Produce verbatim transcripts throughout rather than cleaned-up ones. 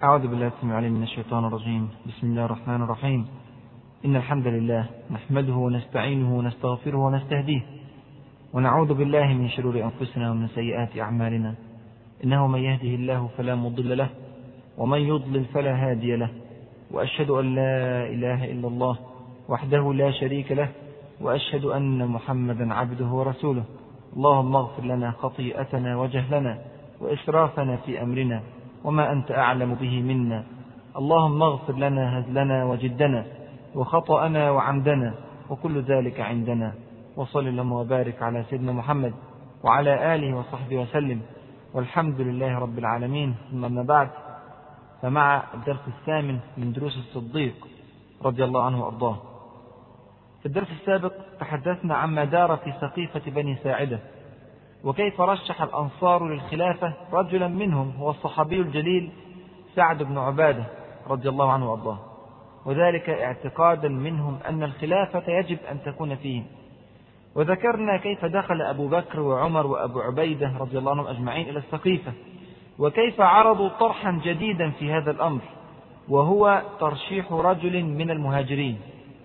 أعوذ بالله السميع العليم من الشيطان الرجيم. بسم الله الرحمن الرحيم. إن الحمد لله نحمده ونستعينه ونستغفره ونستهديه، ونعوذ بالله من شرور أنفسنا ومن سيئات أعمالنا، إنه من يهده الله فلا مضل له ومن يضلل فلا هادي له، وأشهد أن لا إله إلا الله وحده لا شريك له، وأشهد أن محمدا عبده ورسوله. اللهم اغفر لنا خطيئتنا وجهلنا وإسرافنا في أمرنا وما أنت أعلم به منا. اللهم اغفر لنا هزلنا وجدنا وخطأنا وعمدنا وكل ذلك عندنا. وصل اللهم وبارك على سيدنا محمد وعلى آله وصحبه وسلم، والحمد لله رب العالمين. ثم أما بعد، فمع الدرس الثامن من دروس الصديق رضي الله عنه وأرضاه. في الدرس السابق تحدثنا عما دار في سقيفة بني ساعدة، وكيف رشح الأنصار للخلافة رجلا منهم هو الصحابي الجليل سعد بن عبادة رضي الله عنه وأرضاه، وذلك اعتقادا منهم أن الخلافة يجب أن تكون فيهم. وذكرنا كيف دخل أبو بكر وعمر وأبو عبيدة رضي الله عنهم أجمعين إلى السقيفة، وكيف عرضوا طرحا جديدا في هذا الأمر، وهو ترشيح رجل من المهاجرين.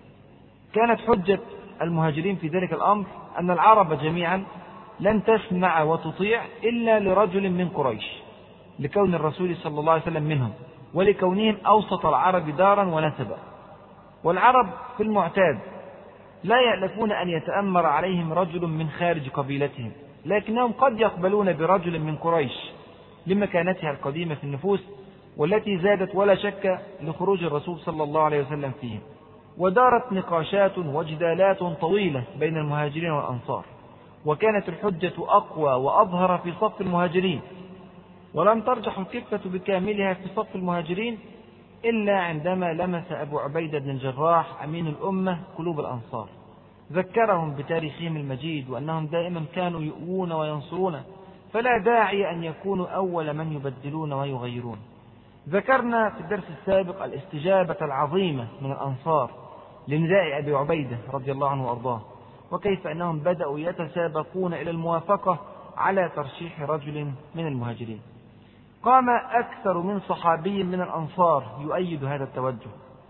كانت حجة المهاجرين في ذلك الأمر أن العرب جميعا لن تسمع وتطيع إلا لرجل من قريش، لكون الرسول صلى الله عليه وسلم منهم، ولكونهم أوسط العرب دارا ونسبا. والعرب في المعتاد لا يألفون أن يتأمر عليهم رجل من خارج قبيلتهم، لكنهم قد يقبلون برجل من قريش لمكانتها القديمة في النفوس، والتي زادت ولا شك لخروج الرسول صلى الله عليه وسلم فيهم. ودارت نقاشات وجدالات طويلة بين المهاجرين والأنصار، وكانت الحجة أقوى وأظهر في صف المهاجرين، ولم ترجح الكفة بكاملها في صف المهاجرين إلا عندما لمس أبو عبيدة بن الجراح أمين الأمة قلوب الأنصار، ذكرهم بتاريخهم المجيد وأنهم دائما كانوا يؤوون وينصرون، فلا داعي أن يكونوا أول من يبدلون ويغيرون. ذكرنا في الدرس السابق الاستجابة العظيمة من الأنصار لنداء أبي عبيدة رضي الله عنه وأرضاه، وكيف أنهم بدأوا يتسابقون إلى الموافقة على ترشيح رجل من المهاجرين. قام أكثر من صحابي من الأنصار يؤيد هذا التوجه.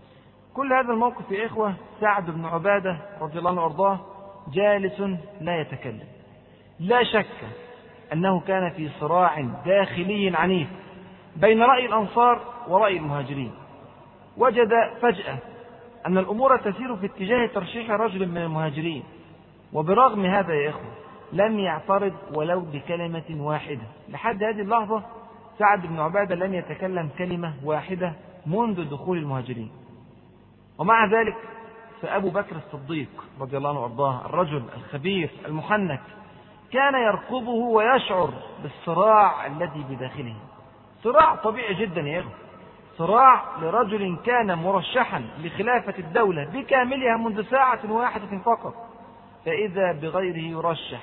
كل هذا الموقف يا إخوة سعد بن عبادة رضي الله عنه وأرضاه جالس لا يتكلم. لا شك أنه كان في صراع داخلي عنيف بين رأي الأنصار ورأي المهاجرين. وجد فجأة أن الأمور تسير في اتجاه ترشيح رجل من المهاجرين، وبرغم هذا يا إخوة لم يعترض ولو بكلمة واحدة. لحد هذه اللحظة سعد بن عبادة لم يتكلم كلمة واحدة منذ دخول المهاجرين. ومع ذلك فأبو بكر الصديق رضي الله عنه وأرضاه الرجل الخبير المحنك كان يرقبه ويشعر بالصراع الذي بداخله. صراع طبيعي جدا يا إخوة، صراع لرجل كان مرشحا لخلافة الدولة بكاملها منذ ساعة واحدة فقط، فإذا بغيره يرشح.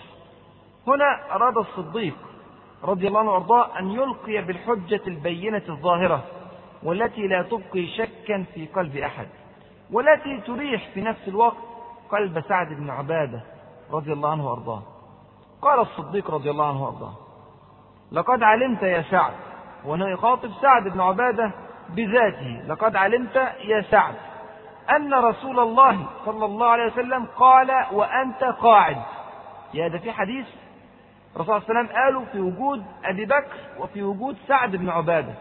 هنا أراد الصديق رضي الله عنه وأرضاه أن يلقي بالحجة البينة الظاهرة، والتي لا تبقي شكا في قلب أحد، والتي تريح في نفس الوقت قلب سعد بن عبادة رضي الله عنه وأرضاه. قال الصديق رضي الله عنه وأرضاه: لقد علمت يا سعد، وأنه يخاطب سعد بن عبادة بذاته، لقد علمت يا سعد أن رسول الله صلى الله عليه وسلم قال وأنت قاعد. يا ده في حديث الرسول صلى الله عليه وسلم قالوا في وجود أبي بكر وفي وجود سعد بن عبادة.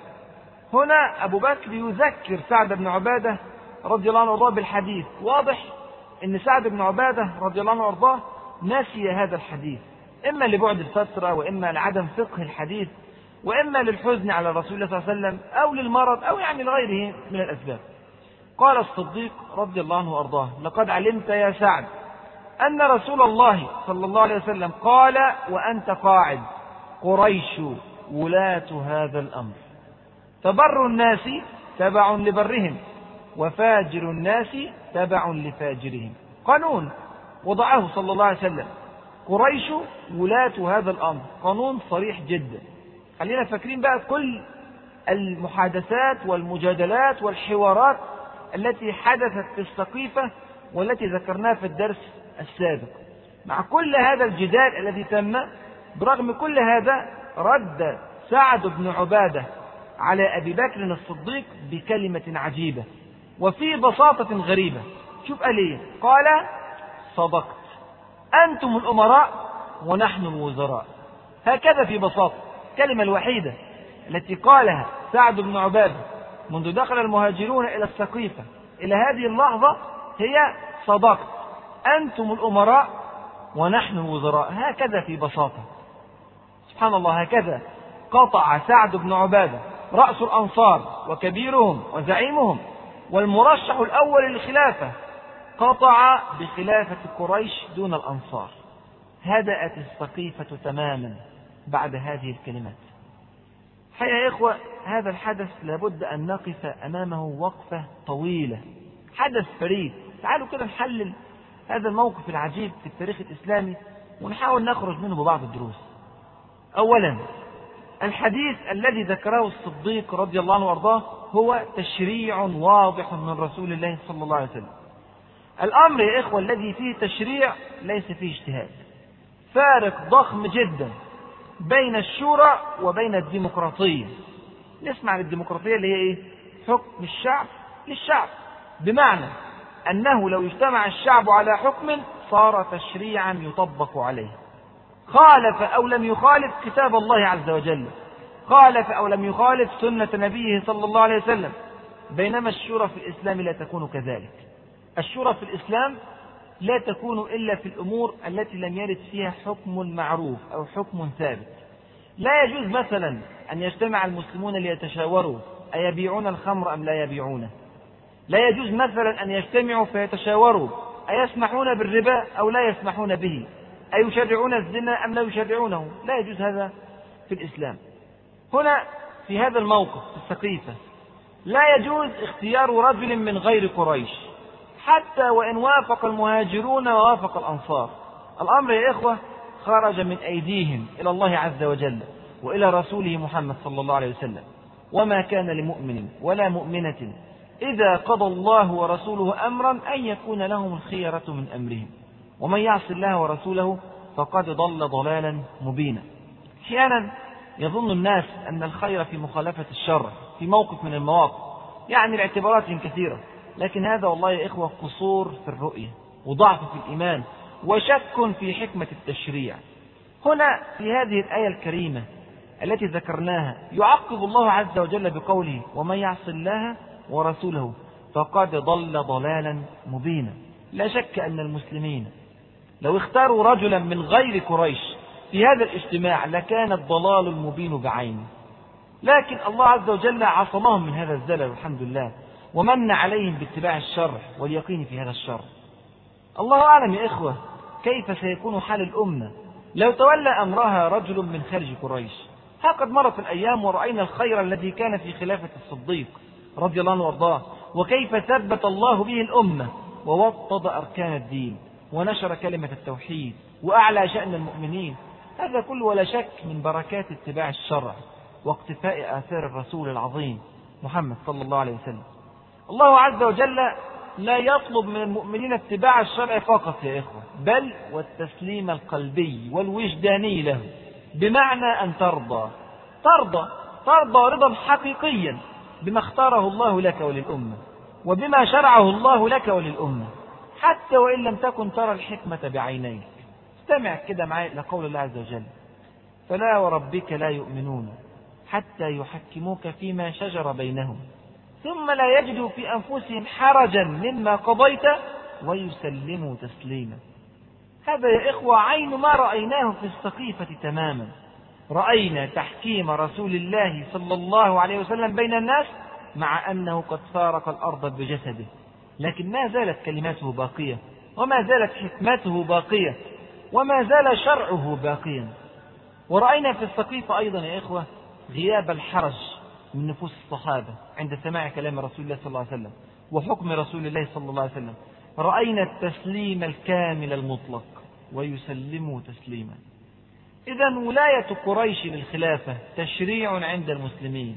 هنا أبو بكر يذكر سعد بن عبادة رضي الله عنه وارضاه بالحديث. واضح أن سعد بن عبادة رضي الله عنه وارضاه نسي هذا الحديث، إما لبعد الفترة، وإما لعدم فقه الحديث، وإما للحزن على رسول الله صلى الله عليه وسلم، أو للمرض، أو يعني لغيره من الأسباب. قال الصديق رضي الله عنه وأرضاه: لقد علمت يا سعد أن رسول الله صلى الله عليه وسلم قال وأنت قاعد: قريش ولاة هذا الأمر، فبر الناس تبع لبرهم، وفاجر الناس تبع لفاجرهم. قانون وضعه صلى الله عليه وسلم: قريش ولاة هذا الأمر، قانون صريح جدا. خلينا فاكرين بقى كل المحادثات والمجادلات والحوارات التي حدثت في السقيفة والتي ذكرناها في الدرس السابق. مع كل هذا الجدال الذي تم، برغم كل هذا رد سعد بن عبادة على أبي بكر الصديق بكلمة عجيبة وفي بساطة غريبة. شوف قال ايه؟ قال صدقت، أنتم الأمراء ونحن الوزراء. هكذا في بساطة. الكلمة الوحيدة التي قالها سعد بن عبادة منذ دخل المهاجرون إلى السقيفة إلى هذه اللحظة هي صدقت، أنتم الأمراء ونحن الوزراء. هكذا في بساطة. سبحان الله. هكذا قطع سعد بن عبادة رأس الأنصار وكبيرهم وزعيمهم والمرشح الأول للخلافة، قطع بخلافة قريش دون الأنصار. هدأت السقيفة تماما بعد هذه الكلمات. حقيقة يا إخوة هذا الحدث لابد أن نقف أمامه وقفة طويلة. حدث فريد. تعالوا كده نحلل هذا الموقف العجيب في التاريخ الإسلامي ونحاول نخرج منه ببعض الدروس. أولا، الحديث الذي ذكره الصديق رضي الله عنه وارضاه هو تشريع واضح من رسول الله صلى الله عليه وسلم. الأمر يا إخوة الذي فيه تشريع ليس فيه اجتهاد. فارق ضخم جدا بين الشورى وبين الديمقراطية. نسمع عن الديمقراطية اللي هي إيه؟ حكم الشعب للشعب، بمعنى أنه لو اجتمع الشعب على حكم صار تشريعا يطبق عليه، خالف أو لم يخالف كتاب الله عز وجل، خالف أو لم يخالف سنة نبيه صلى الله عليه وسلم. بينما الشورى في الإسلام لا تكون كذلك. الشورى في الإسلام لا تكون إلا في الأمور التي لم يرد فيها حكم معروف أو حكم ثابت. لا يجوز مثلا أن يجتمع المسلمون ليتشاوروا أيبيعون الخمر أم لا يبيعونه. لا يجوز مثلا أن يجتمعوا فيتشاوروا أيسمحون بالربا أو لا يسمحون به، أيشرعون الزنا أم لا يشرعونه. لا يجوز هذا في الإسلام. هنا في هذا الموقف في السقيفة لا يجوز اختيار رجل من غير قريش حتى وإن وافق المهاجرون ووافق الأنصار. الأمر يا إخوة خرج من أيديهم إلى الله عز وجل وإلى رسوله محمد صلى الله عليه وسلم. وما كان لمؤمن ولا مؤمنة إذا قضى الله ورسوله أمرا أن يكون لهم الخيرة من أمرهم ومن يعص الله ورسوله فقد ضل ضلالا مبينا. أحيانا يظن الناس أن الخير في مخالفة الشر في موقف من المواقف، يعني الاعتبارات كثيرة، لكن هذا والله يا إخوة قصور في الرؤية وضعف في الإيمان وشك في حكمة التشريع. هنا في هذه الآية الكريمة التي ذكرناها يعقب الله عز وجل بقوله ومن يعص الله ورسوله فقد ضل ضلالا مبينا. لا شك أن المسلمين لو اختاروا رجلا من غير قريش في هذا الاجتماع لكان الضلال المبين بعينه، لكن الله عز وجل عصمهم من هذا الزلل والحمد لله، ومن عليهم باتباع الشر واليقين في هذا الشر. الله أعلم يا إخوة كيف سيكون حال الأمة لو تولى أمرها رجل من خارج قريش. ها قد مرت الأيام ورأينا الخير الذي كان في خلافة الصديق رضي الله عنه وارضاه، وكيف ثبت الله به الأمة ووطد أركان الدين ونشر كلمة التوحيد وأعلى شأن المؤمنين. هذا كله ولا شك من بركات اتباع الشرع واقتفاء آثار الرسول العظيم محمد صلى الله عليه وسلم. الله عز وجل لا يطلب من المؤمنين اتباع الشرع فقط يا إخوة، بل والتسليم القلبي والوجداني له، بمعنى أن ترضى ترضى ترضى رضا حقيقيا بما اختاره الله لك وللأمة وبما شرعه الله لك وللأمة، حتى وإن لم تكن ترى الحكمة بعينيك. استمع كده معي لقول الله عز وجل فلا وربك لا يؤمنون حتى يحكموك فيما شجر بينهم ثم لا يجدوا في أنفسهم حرجا مما قضيت ويسلموا تسليما. هذا يا إخوة عين ما رأيناه في السقيفة تماما. رأينا تحكيم رسول الله صلى الله عليه وسلم بين الناس مع أنه قد فارق الأرض بجسده، لكن ما زالت كلماته باقية وما زالت حكمته باقية وما زال شرعه باقيا. ورأينا في السقيفة أيضا يا إخوة غياب الحرج من نفوس الصحابة عند سماع كلام رسول الله صلى الله عليه وسلم وحكم رسول الله صلى الله عليه وسلم. رأينا التسليم الكامل المطلق ويسلموا تسليما. إذن ولاية قريش للخلافة تشريع عند المسلمين،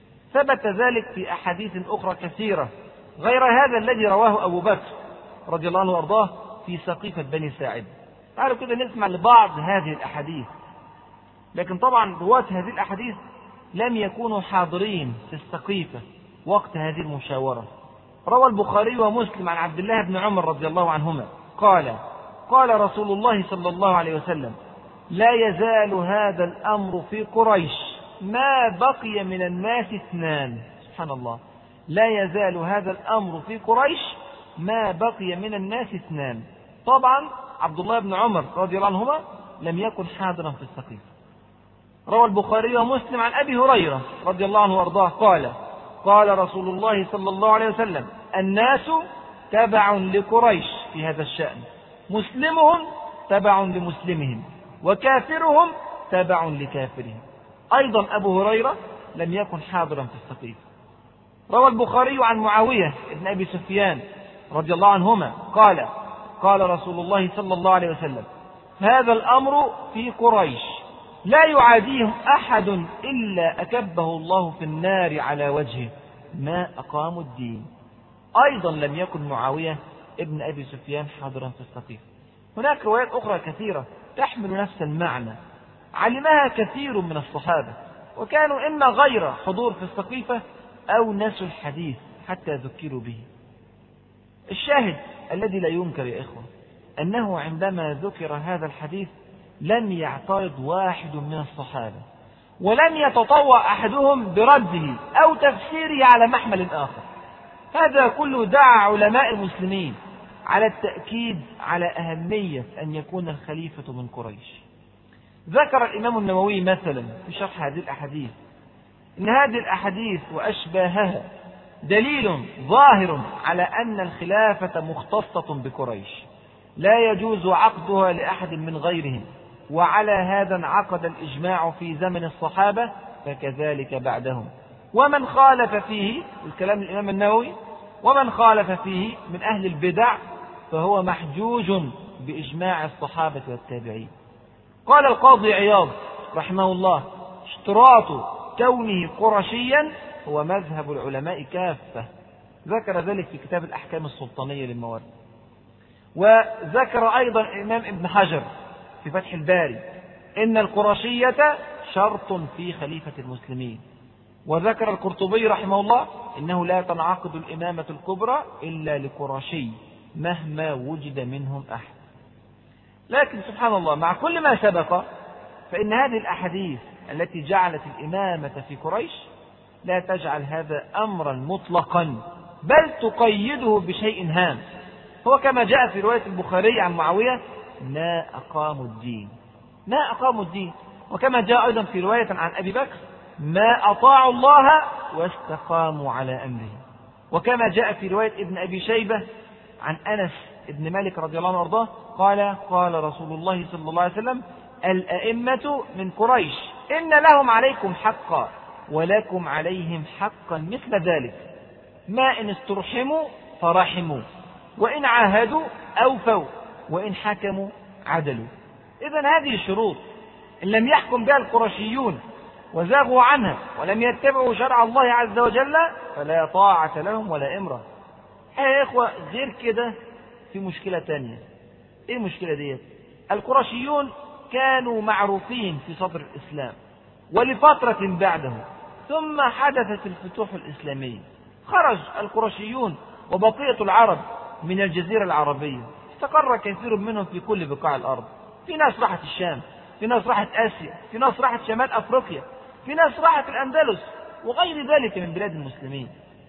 ثبت ذلك في أحاديث أخرى كثيرة غير هذا الذي رواه أبو بكر رضي الله عنه وارضاه في سقيفة بني ساعد. تعالوا كده نسمع لبعض هذه الأحاديث، لكن طبعا رواة هذه الأحاديث لم يكونوا حاضرين في السقيفة وقت هذه المشاورة. روى البخاري ومسلم عن عبد الله بن عمر رضي الله عنهما قال قال رسول الله صلى الله عليه وسلم: لا يزال هذا الأمر في قريش ما بقي من الناس اثنان. سبحان الله، لا يزال هذا الأمر في قريش ما بقي من الناس اثنان. طبعا عبد الله بن عمر رضي الله عنهما لم يكن حاضرا في السقيفة. روى البخاري ومسلم عن أبي هريرة رضي الله عنه وارضاه قال قال رسول الله صلى الله عليه وسلم: الناس تبع لقريش في هذا الشأن، مسلمهم تبع لمسلمهم، وكافرهم تبع لكافرهم. أيضا أبو هريرة لم يكن حاضرا في السقيفة. روى البخاري عن معاوية بن أبي سفيان رضي الله عنهما قال قال رسول الله صلى الله عليه وسلم: هذا الأمر في قريش لا يعاديهم أحد إلا أكبه الله في النار على وجهه ما أقاموا الدين. أيضا لم يكن معاوية ابن أبي سفيان حاضرا في السقيفة. هناك روايات أخرى كثيرة تحمل نفس المعنى علمها كثير من الصحابة، وكانوا إما غير حضور في السقيفة أو نسوا الحديث حتى ذكروا به. الشاهد الذي لا ينكر يا إخوة أنه عندما ذكر هذا الحديث لم يعترض واحد من الصحابة، ولم يتطوع أحدهم برده أو تفسيره على محمل آخر. هذا كله دعا علماء المسلمين على التأكيد على أهمية أن يكون الخليفة من قريش. ذكر الإمام النووي مثلا في شرح هذه الأحاديث إن هذه الأحاديث وأشباهها دليل ظاهر على أن الخلافة مختصة بقريش، لا يجوز عقدها لأحد من غيرهم، وعلى هذا انعقد الإجماع في زمن الصحابة فكذلك بعدهم. ومن خالف فيه، الكلام الإمام النووي، ومن خالف فيه من أهل البدع فهو محجوج بإجماع الصحابة والتابعين. قال القاضي عياض رحمه الله: اشتراط كونه قرشيا هو مذهب العلماء كافة. ذكر ذلك في كتاب الأحكام السلطانية للموارد. وذكر أيضا الإمام ابن حجر في فتح الباري إن القرشية شرط في خليفة المسلمين. وذكر القرطبي رحمه الله إنه لا تنعقد الإمامة الكبرى إلا لقرشي مهما وجد منهم أحد. لكن سبحان الله، مع كل ما سبق فإن هذه الأحاديث التي جعلت الإمامة في قريش لا تجعل هذا أمرا مطلقا، بل تقيده بشيء هام، هو كما جاء في رواية البخاري عن معاوية: ما أقاموا الدين، ما أقاموا الدين. وكما جاء أيضا في رواية عن أبي بكر: ما أطاعوا الله واستقاموا على أمره. وكما جاء في رواية ابن أبي شيبة عن أنس ابن مالك رضي الله عنه وارضاه قال قال رسول الله صلى الله عليه وسلم: الأئمة من قريش إن لهم عليكم حقا ولكم عليهم حقا مثل ذلك، ما إن استرحموا فرحموا، وإن عاهدوا أوفوا، وإن حكموا عدلوا. إذن هذه الشروط إن لم يحكم بها القرشيون وزاغوا عنها ولم يتبعوا شرع الله عز وجل فلا طاعة لهم ولا إمرة. يا إخوة، غير كده في مشكلة تانية. إيه المشكلة دي؟ القرشيون كانوا معروفين في صدر الإسلام ولفترة بعده، ثم حدثت الفتوح الإسلامية، خرج القرشيون وبقية العرب من الجزيرة العربية، استقر كثير منهم في كل بقاع الأرض. في ناس راحت الشام، في ناس راحت آسيا، في ناس راحت شمال أفريقيا، في ناس راحت الأندلس وغير ذلك من بلاد المسلمين.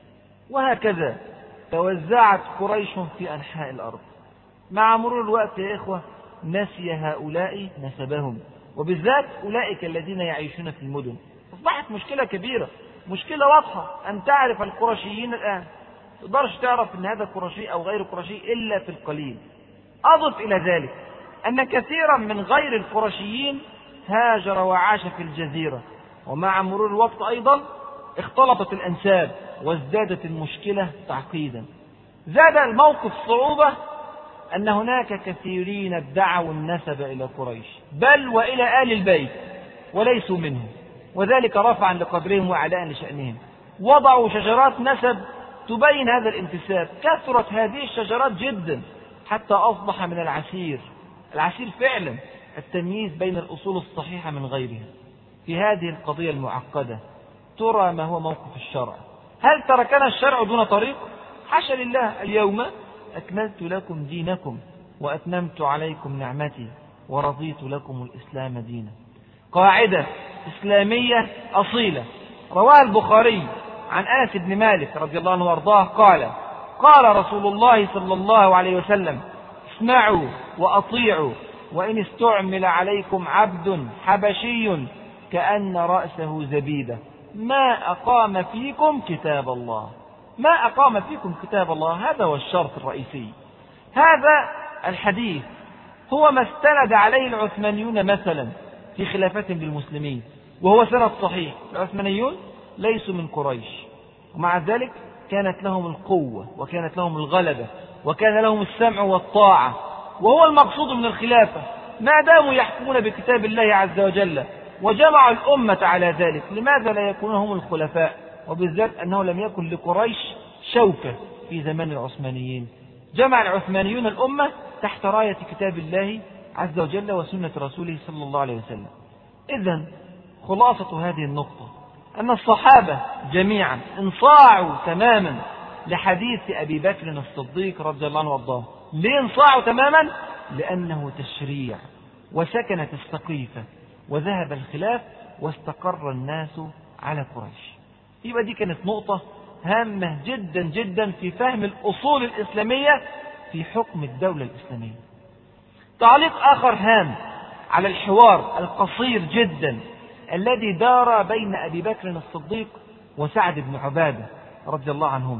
وهكذا توزعت قريش في أنحاء الأرض. مع مرور الوقت يا إخوة نسي هؤلاء نسبهم، وبالذات أولئك الذين يعيشون في المدن. أصبحت مشكلة كبيرة، مشكلة واضحة أن تعرف القرشيين الآن. تقدرش تعرف أن هذا قرشي أو غير قرشي إلا في القليل. أضف إلى ذلك أن كثيرا من غير القرشيين هاجر وعاش في الجزيرة، ومع مرور الوقت أيضا اختلطت الأنساب وازدادت المشكلة تعقيدا. زاد الموقف صعوبة أن هناك كثيرين ادعوا النسب إلى قريش بل وإلى آل البيت وليسوا منهم، وذلك رفعا لقدرهم وعلاء لشأنهم. وضعوا شجرات نسب تبين هذا الانتساب، كثرت هذه الشجرات جدا حتى أصبح من العسير العسير فعلا التمييز بين الأصول الصحيحة من غيرها. في هذه القضية المعقدة ترى ما هو موقف الشرع؟ هل تركنا الشرع دون طريق؟ حاشا لله. اليوم أكملت لكم دينكم وأتممت عليكم نعمتي ورضيت لكم الإسلام دينا. قاعدة إسلامية أصيلة رواها البخاري عن أنس بن مالك رضي الله عنه وارضاه قال: قال رسول الله صلى الله عليه وسلم: اسمعوا وأطيعوا وإن استعمل عليكم عبد حبشي كأن رأسه زبيدة ما أقام فيكم كتاب الله. ما أقام فيكم كتاب الله، هذا هو الشرط الرئيسي. هذا الحديث هو ما استند عليه العثمانيون مثلا في خلافتهم للمسلمين، وهو سند صحيح. العثمانيون ليسوا من قريش، ومع ذلك كانت لهم القوة وكانت لهم الغلبة وكان لهم السمع والطاعة، وهو المقصود من الخلافة ما داموا يحكمون بكتاب الله عز وجل وجمعوا الأمة على ذلك. لماذا لا يكونون هم الخلفاء؟ وبالذات أنه لم يكن لقريش شوكة في زمان العثمانيين. جمع العثمانيون الأمة تحت راية كتاب الله عز وجل وسنة رسوله صلى الله عليه وسلم. إذن خلاصة هذه النقطة أن الصحابة جميعا انصاعوا تماما لحديث أبي بكر الصديق رضي الله عنه وارضاه. ليه انصاعوا تماما؟ لأنه تشريع، وسكنت السقيفة وذهب الخلاف واستقر الناس على قريش. يبقى دي كانت نقطة هامة جدا جدا في فهم الأصول الإسلامية في حكم الدولة الإسلامية. تعليق آخر هام على الحوار القصير جدا الذي دار بين أبي بكر الصديق وسعد بن عبادة رضي الله عنهما.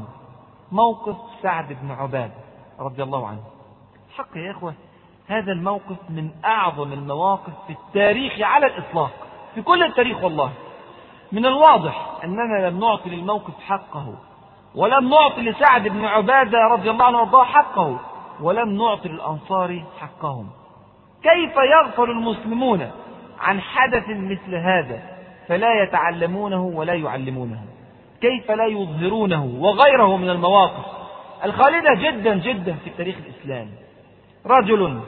موقف سعد بن عبادة رضي الله عنه، حق يا إخوة هذا الموقف من أعظم المواقف في التاريخ على الإطلاق، في كل التاريخ والله. من الواضح أننا لم نعطي للموقف حقه، ولم نعطي لسعد بن عبادة رضي الله عنه وارضاه حقه، ولم نعطي للأنصار حقهم. كيف يغفل المسلمون عن حدث مثل هذا فلا يتعلمونه ولا يعلمونه؟ كيف لا يظهرونه؟ وغيره من المواقف الخالدة جدا جدا في التاريخ الإسلامي. رجل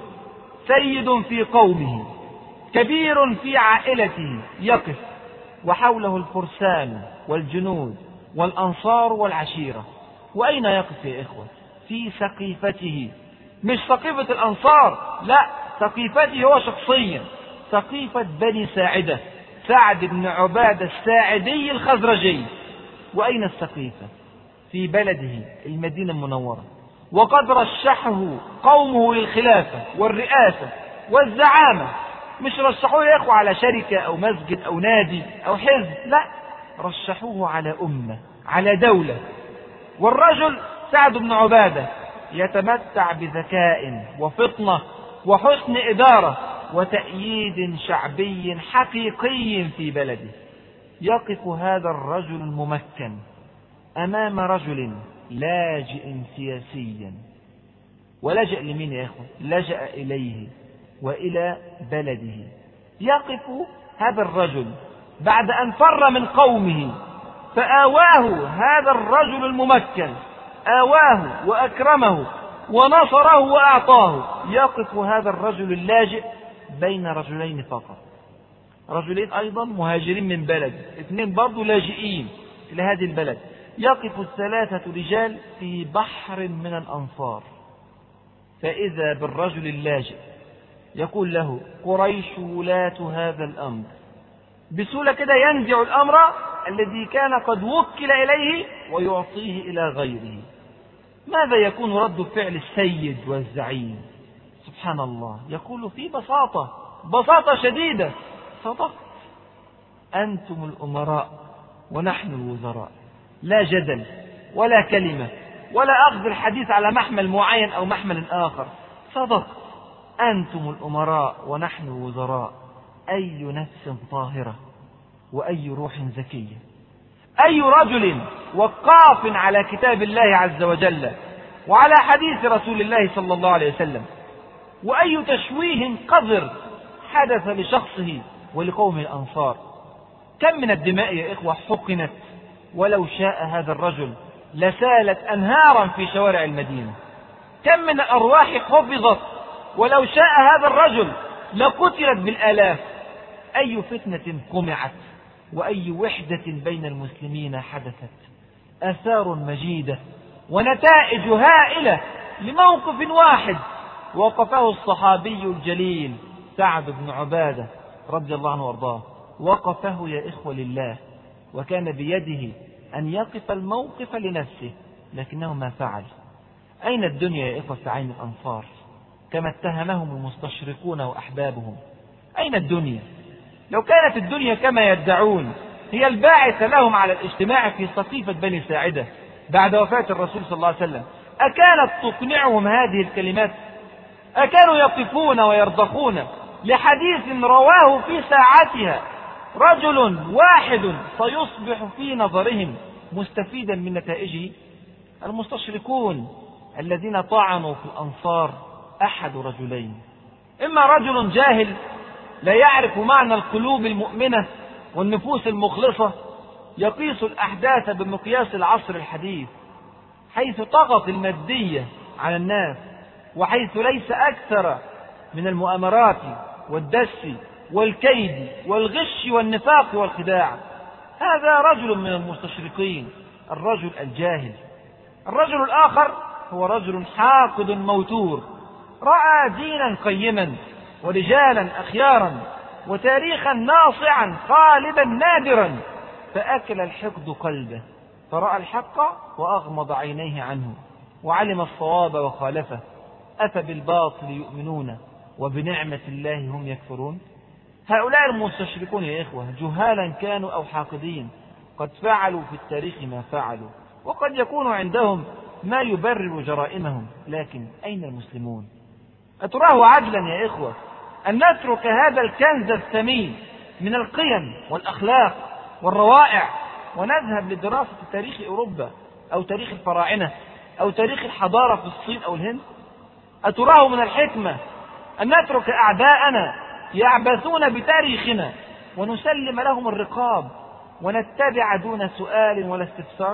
سيد في قومه كبير في عائلته يقف وحوله الفرسان والجنود والأنصار والعشيرة. وأين يقف يا إخوة؟ في سقيفته، مش سقيفة الأنصار، لا، سقيفته هو شخصيا، سقيفة بني ساعدة، سعد بن عبادة الساعدي الخزرجي. وأين السقيفة؟ في بلده المدينة المنورة، وقد رشحه قومه للخلافة والرئاسة والزعامة. مش رشحوه يا إخوة على شركة أو مسجد أو نادي أو حزب، لا، رشحوه على أمة، على دولة. والرجل سعد بن عبادة يتمتع بذكاء وفطنة وحسن إدارة وتأييد شعبي حقيقي في بلده. يقف هذا الرجل الممكن أمام رجل لاجئ سياسيا، ولجأ لمين يا إخوة؟ لجأ إليه وإلى بلده. يقف هذا الرجل بعد أن فر من قومه فآواه هذا الرجل الممكن، آواه وأكرمه ونصره وأعطاه. يقف هذا الرجل اللاجئ بين رجلين فقط، رجلين أيضا مهاجرين من بلد، اثنين برضو لاجئين إلى هذه البلد. يقف الثلاثة رجال في بحر من الأنصار، فإذا بالرجل اللاجئ يقول له: قريش ولاة هذا الأمر. بسهولة كده ينزع الأمر الذي كان قد وكل إليه ويعطيه إلى غيره. ماذا يكون رد فعل السيد والزعيم؟ سبحان الله، يقول في بساطة، بساطة شديدة: صدقت، أنتم الأمراء ونحن الوزراء. لا جدل ولا كلمة ولا أخذ الحديث على محمل معين أو محمل آخر. صدقت، أنتم الأمراء ونحن الوزراء. أي نفس طاهرة وأي روح زكية، أي رجل وقاف على كتاب الله عز وجل وعلى حديث رسول الله صلى الله عليه وسلم، وأي تشويه قذر حدث لشخصه ولقوم الأنصار. كم من الدماء يا إخوة حقنت، ولو شاء هذا الرجل لسالت أنهارا في شوارع المدينة. كم من الأرواح حفظت، ولو شاء هذا الرجل لقتلت بالآلاف. أي فتنة قمعت، وأي وحدة بين المسلمين حدثت، آثار مجيدة ونتائج هائلة لموقف واحد وقفه الصحابي الجليل سعد بن عبادة رضي الله عنه وارضاه. وقفه يا إخوة لله، وكان بيده أن يقف الموقف لنفسه، لكنه ما فعل. أين الدنيا يا إخوة في عين الأنصار كما اتهمهم المستشرقون وأحبابهم؟ أين الدنيا؟ لو كانت الدنيا كما يدعون هي الباعثة لهم على الاجتماع في سقيفة بني ساعدة بعد وفاة الرسول صلى الله عليه وسلم، أكانت تقنعهم هذه الكلمات؟ أكانوا يقفون ويرضخون لحديث رواه في ساعتها رجل واحد سيصبح في نظرهم مستفيدا من نتائجه؟ المستشركون الذين طعنوا في الأنصار أحد رجلين: إما رجل جاهل لا يعرف معنى القلوب المؤمنة والنفوس المخلصة، يقيس الأحداث بمقياس العصر الحديث، حيث طغت المادية على الناس، وحيث ليس أكثر من المؤامرات والدس والكيد والغش والنفاق والخداع. هذا رجل من المستشرقين، الرجل الجاهل. الرجل الآخر هو رجل حاقد موتور، رأى دينا قيما ورجالا أخيارا وتاريخا ناصعا خالدا نادرا، فأكل الحقد قلبه، فرأى الحق وأغمض عينيه عنه، وعلم الصواب وخالفه. أفبالباطل يؤمنون وبنعمة الله هم يكفرون؟ هؤلاء المستشركون يا إخوة جهالا كانوا أو حاقدين، قد فعلوا في التاريخ ما فعلوا، وقد يكون عندهم ما يبرر جرائمهم، لكن أين المسلمون؟ أتراه عدلا يا إخوة أن نترك هذا الكنز الثمين من القيم والأخلاق والروائع ونذهب لدراسة تاريخ أوروبا أو تاريخ الفراعنة أو تاريخ الحضارة في الصين أو الهند؟ أتراه من الحكمة أن نترك أعداءنا يعبثون بتاريخنا ونسلم لهم الرقاب ونتبع دون سؤال ولا استفسار؟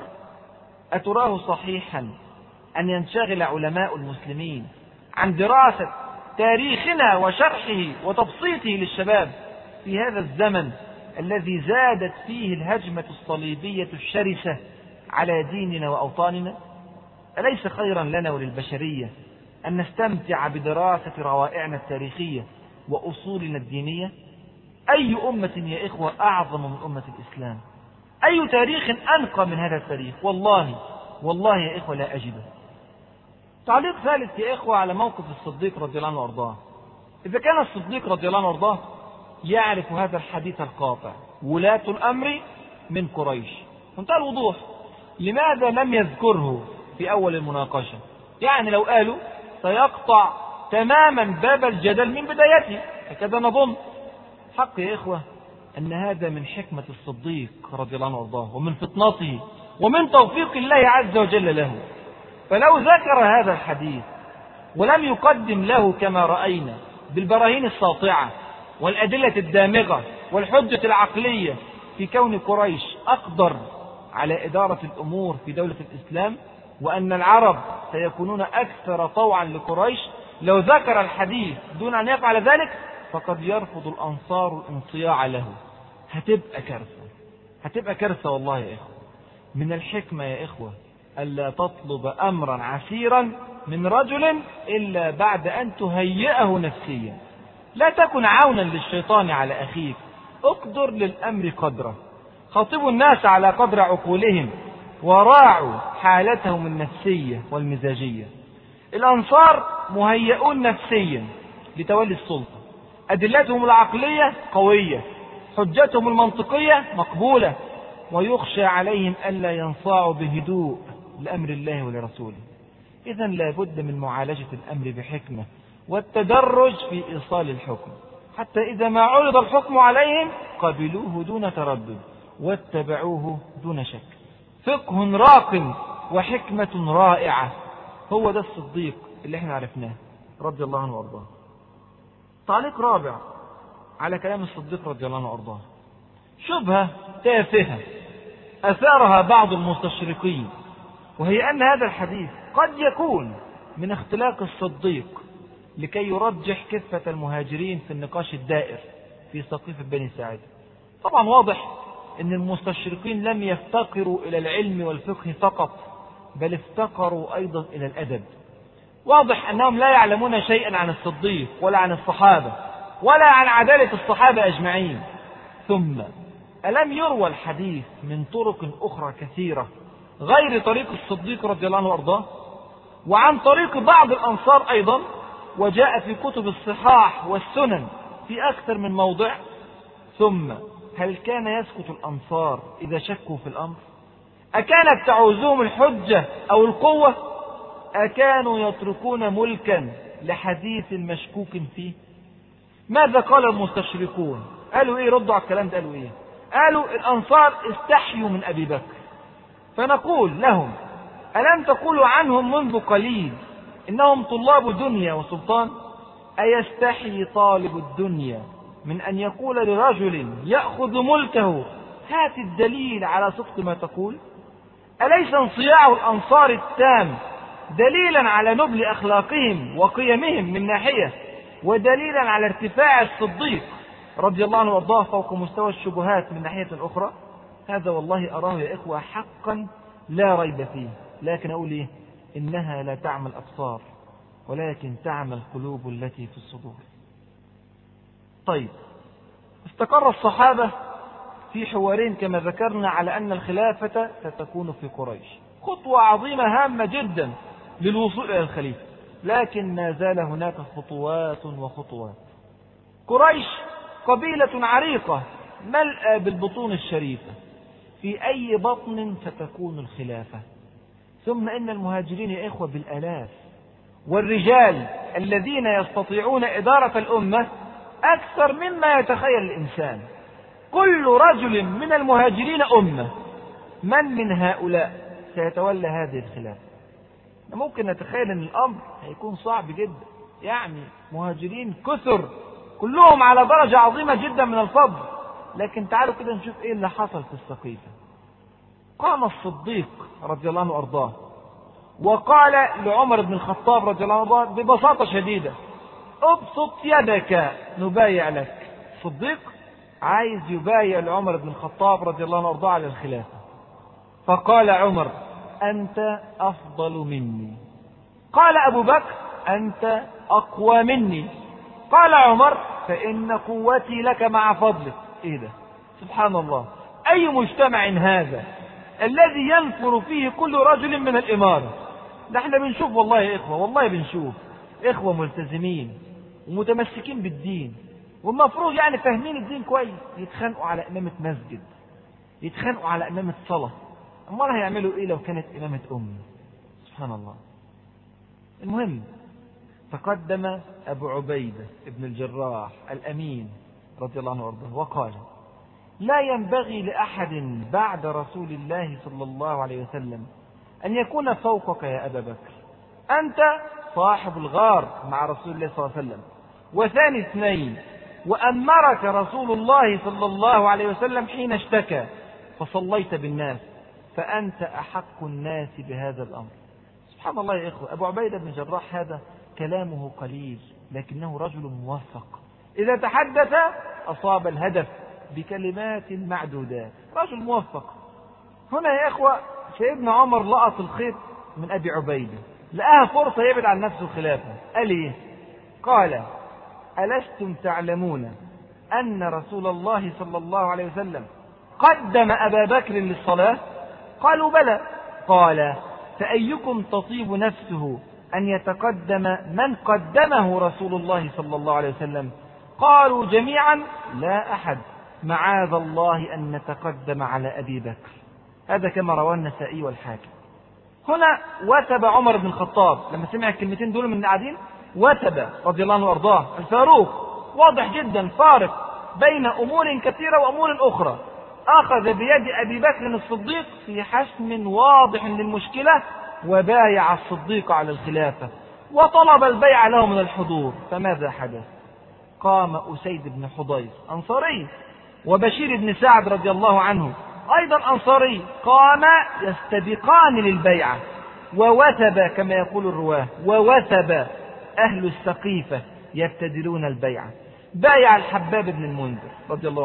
أتراه صحيحا أن ينشغل علماء المسلمين عن دراسة تاريخنا وشرحه وتبسيطه للشباب في هذا الزمن الذي زادت فيه الهجمة الصليبية الشرسة على ديننا وأوطاننا؟ أليس خيرا لنا وللبشرية أن نستمتع بدراسة روائعنا التاريخية وأصولنا الدينية؟ أي أمة يا إخوة أعظم من أمة الإسلام؟ أي تاريخ أنقى من هذا التاريخ؟ والله والله يا إخوة لا أجده. تعليق ثالث يا إخوة على موقف الصديق رضي الله عنه وارضاه. إذا كان الصديق رضي الله عنه وارضاه يعرف هذا الحديث القاطع: ولاة الأمر من قريش، منتهى الوضوح، لماذا لم يذكره في أول المناقشة؟ يعني لو قالوا سيقطع تماما باب الجدل من بدايته، هكذا نظن. حق يا إخوة أن هذا من حكمة الصديق رضي الله عنه وارضاه ومن فطنته ومن توفيق الله عز وجل له. فلو ذكر هذا الحديث ولم يقدم له كما رأينا بالبراهين الساطعة والأدلة الدامغة والحجة العقلية في كون قريش أقدر على إدارة الأمور في دولة الإسلام، وأن العرب سيكونون أكثر طوعا لقريش، لو ذكر الحديث دون أن يفعل ذلك فقد يرفض الأنصار الانصياع له. هتبقى كارثة، هتبقى كارثة والله يا إخوة. من الحكمة يا إخوة ألا تطلب أمرا عسيرا من رجل إلا بعد أن تهيئه نفسيا. لا تكن عونا للشيطان على أخيك، اقدر للأمر قدره. خاطبوا الناس على قدر عقولهم وراعوا حالتهم النفسية والمزاجية. الأنصار مهيئون نفسيا لتولي السلطة، أدلتهم العقلية قوية، حجتهم المنطقية مقبولة، ويخشى عليهم ألا ينصاعوا بهدوء لأمر الله ولرسوله. إذن لا بد من معالجة الأمر بحكمة والتدرج في إيصال الحكم، حتى إذا ما عرض الحكم عليهم قبلوه دون تردد واتبعوه دون شك. فقه راق وحكمة رائعة، هو ده الصديق اللي احنا عرفناه رضي الله عنه وارضاه. تعليق رابع على كلام الصديق رضي الله عنه وارضاه: شبهة تافهة أثارها بعض المستشرقين، وهي أن هذا الحديث قد يكون من اختلاق الصديق لكي يرجح كفة المهاجرين في النقاش الدائر في سقيفة بني ساعدة. طبعا واضح إن المستشرقين لم يفتقروا إلى العلم والفقه فقط، بل افتقروا أيضا إلى الأدب. واضح أنهم لا يعلمون شيئا عن الصديق ولا عن الصحابة ولا عن عدالة الصحابة أجمعين. ثم ألم يروى الحديث من طرق أخرى كثيرة غير طريق الصديق رضي الله عنه وأرضاه، وعن طريق بعض الأنصار أيضا، وجاء في كتب الصحاح والسنن في أكثر من موضع. ثم هل كان يسكت الأنصار إذا شكوا في الأمر؟ أكانت تعوزهم الحجة أو القوة؟ أكانوا يتركون ملكا لحديث مشكوك فيه؟ ماذا قال المستشرقون؟ قالوا إيه؟ ردوا على الكلام ده. قالوا إيه؟ قالوا الأنصار استحيوا من أبي بكر. فنقول لهم ألم تقولوا عنهم منذ قليل إنهم طلاب دنيا وسلطان؟ أيستحي طالب الدنيا من أن يقول لرجل يأخذ ملكه هات الدليل على صدق ما تقول؟ أليس انصياع الأنصار التام دليلا على نبل أخلاقهم وقيمهم من ناحية، ودليلا على ارتفاع الصديق رضي الله عنه وارضاه فوق مستوى الشبهات من ناحية أخرى؟ هذا والله أراه يا إخوة حقا لا ريب فيه. لكن أقول إيه؟ إنها لا تعمى الأبصار ولكن تعمى القلوب التي في الصدور. طيب، استقر الصحابة في حوارين كما ذكرنا على أن الخلافة ستكون في قريش، خطوة عظيمة هامة جدا للوصول إلى الخليفة، لكن ما زال هناك خطوات وخطوات. قريش قبيلة عريقة ملأى بالبطون الشريفة، في أي بطن ستكون الخلافة؟ ثم إن المهاجرين يا إخوة بالآلاف، والرجال الذين يستطيعون إدارة الأمة أكثر مما يتخيل الإنسان. كل رجل من المهاجرين أمة. من من هؤلاء سيتولى هذه الخلافة؟ ممكن نتخيل أن الأمر هيكون صعب جدا، يعني مهاجرين كثر كلهم على درجة عظيمة جدا من الفضل. لكن تعالوا كده نشوف إيه اللي حصل في السقيفة. قام الصديق رضي الله عنه وأرضاه وقال لعمر بن الخطاب رضي الله عنه وأرضاه ببساطة شديدة ابسط يدك نبايع لك. الصديق عايز يبايع لعمر بن الخطاب رضي الله عنه وأرضاه على الخلافة. فقال عمر أنت أفضل مني. قال أبو بكر أنت أقوى مني. قال عمر فإن قوتي لك مع فضلك. إيه ده؟ سبحان الله، أي مجتمع هذا الذي ينفر فيه كل رجل من الإمارة؟ ده احنا بنشوف والله يا إخوة، والله بنشوف إخوة ملتزمين ومتمسكين بالدين والمفروض يعني فاهمين الدين كويس، يتخانقوا على إمامة مسجد، يتخانقوا على إمامة صلاة. أمال هيعملوا إيه لو كانت إمامة أم؟ سبحان الله. المهم تقدم أبو عبيدة ابن الجراح الأمين رضي الله عنه وارضاه وقال لا ينبغي لأحد بعد رسول الله صلى الله عليه وسلم أن يكون فوقك يا أبا بكر. أنت صاحب الغار مع رسول الله صلى الله عليه وسلم، وثاني اثنين وأمرك رسول الله صلى الله عليه وسلم حين اشتكى فصليت بالناس، فأنت أحق الناس بهذا الأمر. سبحان الله يا إخوة، أبو عبيدة بن جراح هذا كلامه قليل لكنه رجل موفق، إذا تحدث أصاب الهدف بكلمات معدودات، رجل موفق. هنا يا إخوة سيدنا عمر لقط الخيط من أبي عبيدة، لقاها فرصة يبعد عن نفسه الخلافة. قال إيه؟ قال ألستم تعلمون أن رسول الله صلى الله عليه وسلم قدم أبا بكر للصلاة؟ قالوا بلى. قال فأيكم تطيب نفسه أن يتقدم من قدمه رسول الله صلى الله عليه وسلم؟ قالوا جميعا لا أحد، معاذ الله أن نتقدم على أبي بكر. هذا كما رواه النسائي والحاكم. هنا وثب عمر بن الخطاب لما سمع الكلمتين دول من قاعدين، وثب رضي الله عنه وارضاه الفاروق. واضح جدا فارق بين أمور كثيرة وأمور أخرى. أخذ بيد أبي بكر الصديق في حسم واضح للمشكلة وبايع الصديق على الخلافة وطلب البيع له من الحضور. فماذا حدث؟ قام أسيد بن حضير أنصاري وبشير بن سعد رضي الله عنه أيضا أنصاري، قام يستبقان للبيعة، ووثب كما يقول الرواه، ووثب أهل السقيفة يبتدرون البيعة. بايع الحباب بن المنذر رضي الله عنه،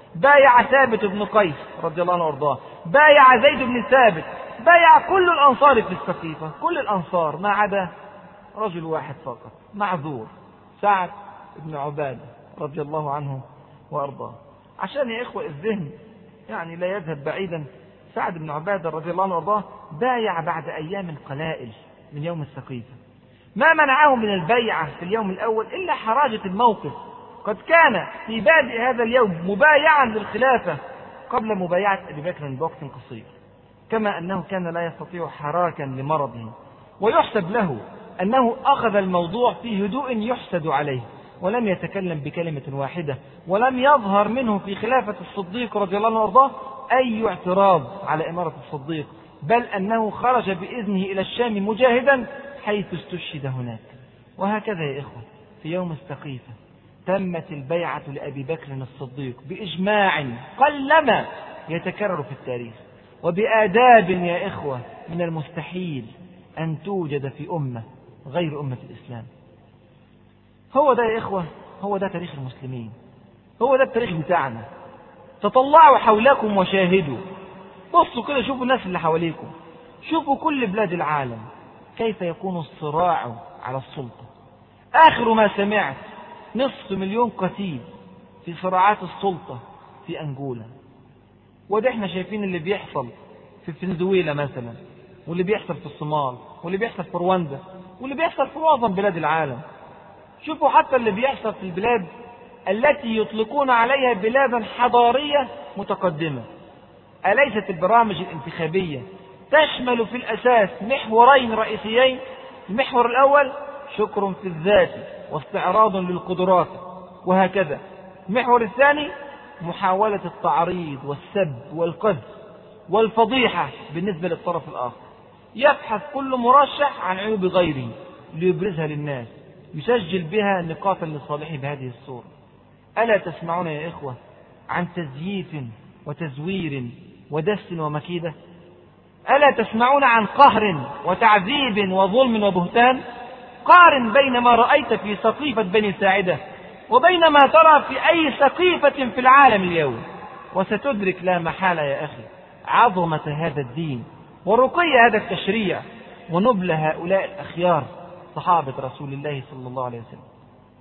بايع ثابت بن قيس رضي الله عنه وارضاه، بايع زيد بن ثابت، بايع كل الأنصار في السقيفة، كل الأنصار ما عدا رجل واحد فقط معذور، سعد بن عبادة رضي الله عنه وارضاه. عشان يا إخوة الذهن يعني لا يذهب بعيدا، سعد بن عبادة رضي الله عنه وارضاه بايع بعد أيام قلائل من يوم السقيفة، ما منعه من البيعة في اليوم الأول إلا حراجة الموقف، قد كان في بادئ هذا اليوم مبايعا للخلافة قبل مبايعة أبي بكر بوقت قصير، كما أنه كان لا يستطيع حراكا لمرضه، ويحسب له أنه أخذ الموضوع في هدوء يحسد عليه، ولم يتكلم بكلمة واحدة، ولم يظهر منه في خلافة الصديق رضي الله عنه وارضاه أي اعتراض على إمارة الصديق، بل أنه خرج بإذنه إلى الشام مجاهدا حيث استشهد هناك. وهكذا يا إخوة في يوم السقيفة تمت البيعة لأبي بكر الصديق بإجماع قلما يتكرر في التاريخ، وبآداب يا إخوة من المستحيل أن توجد في أمة غير أمة الإسلام. هو ده يا إخوة، هو ده تاريخ المسلمين، هو ده التاريخ بتاعنا. تطلعوا حولكم وشاهدوا، بصوا كده، شوفوا الناس اللي حواليكم، شوفوا كل بلاد العالم كيف يكون الصراع على السلطة. آخر ما سمعت نصف مليون قتيل في صراعات السلطة في أنجولا، وده احنا شايفين اللي بيحصل في فنزويلا مثلا، واللي بيحصل في الصومال، واللي بيحصل في رواندا، واللي بيحصل في معظم بلاد العالم. شوفوا حتى اللي بيحصل في البلاد التي يطلقون عليها بلادا حضارية متقدمة. أليست البرامج الانتخابية تشمل في الأساس محورين رئيسيين؟ المحور الأول شكر في الذات واستعراض للقدرات، وهكذا. المحور الثاني محاولة التعريض والسب والقذف والفضيحة بالنسبة للطرف الآخر. يبحث كل مرشح عن عيوب غيره ليبرزها للناس، يسجل بها نقاطا لصالحه بهذه الصورة. ألا تسمعون يا إخوة عن تزييف وتزوير ودس ومكيدة؟ ألا تسمعون عن قهر وتعذيب وظلم وبهتان؟ قارن بين ما رأيت في سقيفة بني ساعدة وبين ما ترى في أي سقيفة في العالم اليوم، وستدرك لا محالة يا أخي عظمة هذا الدين ورقي هذا التشريع ونبل هؤلاء الأخيار صحابة رسول الله صلى الله عليه وسلم.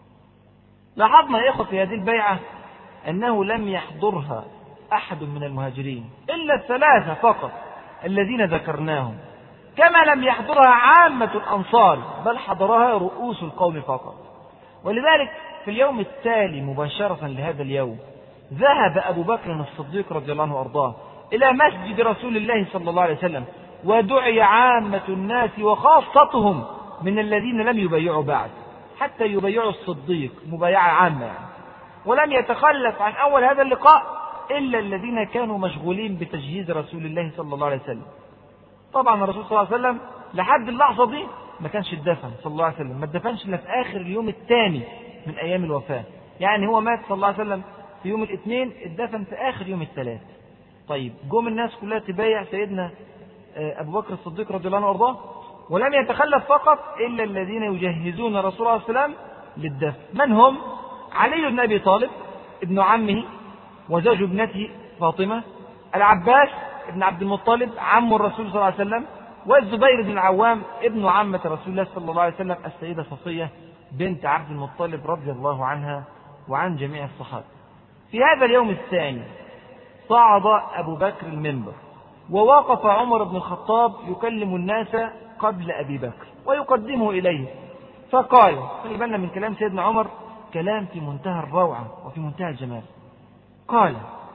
لاحظنا يا إخوة في هذه البيعة أنه لم يحضرها أحد من المهاجرين إلا الثلاثة فقط الذين ذكرناهم، كما لم يحضرها عامة الأنصار، بل حضرها رؤوس القوم فقط. ولذلك في اليوم التالي مباشرة لهذا اليوم ذهب أبو بكر الصديق رضي الله عنه وأرضاه إلى مسجد رسول الله صلى الله عليه وسلم، ودعي عامة الناس وخاصتهم من الذين لم يبايعوا بعد حتى يبايعوا الصديق مبايعة عامة يعني. ولم يتخلف عن أول هذا اللقاء إلا الذين كانوا مشغولين بتجهيز رسول الله صلى الله عليه وسلم. طبعا الرسول صلى الله عليه وسلم لحد اللحظة دي ما كانش اتدفن صلى الله عليه وسلم، ما اتدفنش إلا في آخر اليوم الثاني من أيام الوفاة، يعني هو مات صلى الله عليه وسلم في يوم الاثنين، اتدفن في آخر يوم الثلاث. طيب جم الناس كلها تبايع سيدنا أبو بكر الصديق رضي الله عنه وأرضاه، ولم يتخلف فقط إلا الذين يجهزون رسول الله صلى الله عليه وسلم للدفن. من هم؟ علي بن أبي طالب ابن عمه وزوج ابنته فاطمة، العباس ابن عبد المطلب عم الرسول صلى الله عليه وسلم، والزبير بن العوام ابن عمة رسول الله صلى الله عليه وسلم السيدة صفية بنت عبد المطلب رضي الله عنها وعن جميع الصحابة. في هذا اليوم الثاني صعد أبو بكر المنبر، ووقف عمر بن الخطاب يكلم الناس قبل أبي بكر ويقدمه إليه، فقال، خلي بالنا من كلام سيدنا عمر، كلام في منتهى الروعة وفي منتهى الجمال. قال: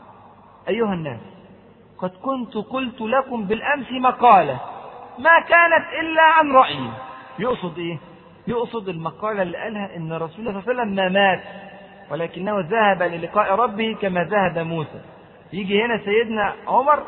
أيها الناس، قد كنت قلت لكم بالأمس مقالة ما كانت إلا عن رأيي. يقصد إيه؟ يقصد المقالة اللي قالها إن رسول الله صلى الله عليه وسلم ما مات ولكنه ذهب للقاء ربه كما ذهب موسى. يجي هنا سيدنا عمر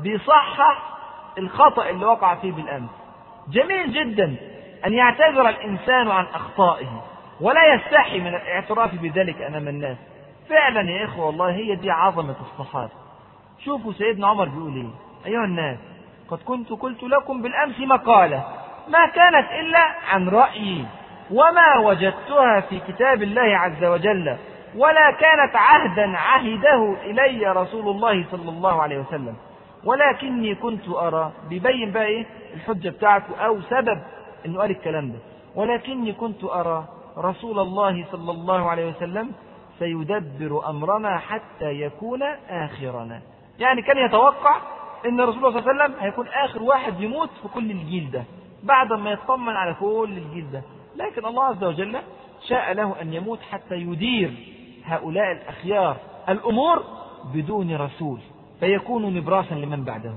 بيصحح الخطأ اللي وقع فيه بالأمس. جميل جدا أن يعتذر الإنسان عن أخطائه ولا يستحي من الاعتراف بذلك أمام الناس. فعلا يا إخوة والله هي دي عظمة الصحابة. شوفوا سيدنا عمر بيقول إيه: أيها الناس، قد كنت قلت لكم بالأمس مقالة ما كانت إلا عن رأيي وما وجدتها في كتاب الله عز وجل ولا كانت عهدا عهده إلي رسول الله صلى الله عليه وسلم، ولكني كنت أرى، بيبين بقى إيه الحجة بتاعته أو سبب إنه قال الكلام ده، ولكني كنت أرى رسول الله صلى الله عليه وسلم سيدبر أمرنا حتى يكون آخرنا. يعني كان يتوقع إن رسول الله صلى الله عليه وسلم هيكون آخر واحد يموت في كل الجيل ده بعد ما يطمن على كل الجيل ده، لكن الله عز وجل شاء له أن يموت حتى يدير هؤلاء الأخيار الأمور بدون رسول فيكون نبراسا لمن بعده.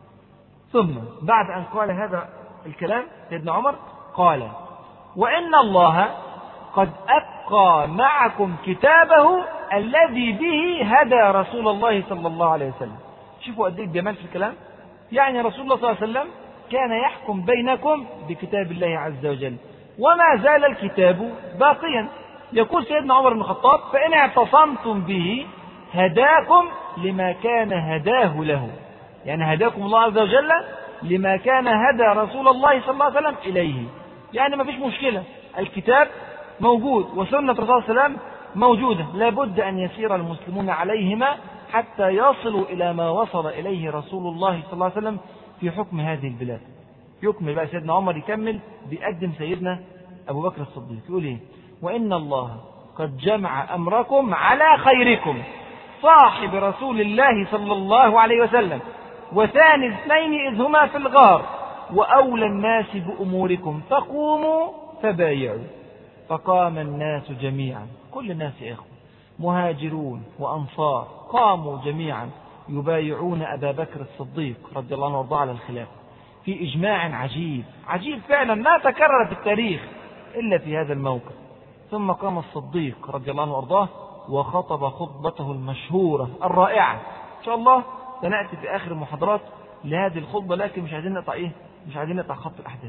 ثم بعد أن قال هذا الكلام سيدنا عمر قال: وإن الله قد أبقى معكم كتابه الذي به هدى رسول الله صلى الله عليه وسلم. شوفوا قد ايه الجمال في الكلام. يعني رسول الله صلى الله عليه وسلم كان يحكم بينكم بكتاب الله عز وجل، وما زال الكتاب باقيا. يقول سيدنا عمر بن الخطاب: فإن اعتصمتم به هداكم لما كان هداه له. يعني هداكم الله عز وجل لما كان هدى رسول الله صلى الله عليه وسلم إليه. يعني ما فيش مشكلة، الكتاب موجود وسنة رسول الله صلى الله عليه وسلم موجودة، لابد أن يسير المسلمون عليهما حتى يصلوا إلى ما وصل إليه رسول الله صلى الله عليه وسلم في حكم هذه البلاد. يكمل بقى سيدنا عمر، يكمل بيقدم سيدنا أبو بكر الصديق، يقول إيه: وإن الله قد جمع أمركم على خيركم صاحب رسول الله صلى الله عليه وسلم، وثاني اثنين إذ هما في الغار، وأولى الناس بأموركم، فقوموا فبايعوا. فقام الناس جميعا، كل الناس يا إخوة مهاجرون وأنصار، قاموا جميعا يبايعون أبا بكر الصديق رضي الله عنه وارضاه على الخلافة في إجماع عجيب عجيب فعلا ما تكرر في التاريخ إلا في هذا الموقف. ثم قام الصديق رضي الله عنه وارضاه وخطب خطبته المشهورة الرائعة. إن شاء الله سنأتي في آخر المحاضرات لهذه الخطبة، لكن مش عايزين نقطع إيه مش عايزين نقطع خط الأحداث.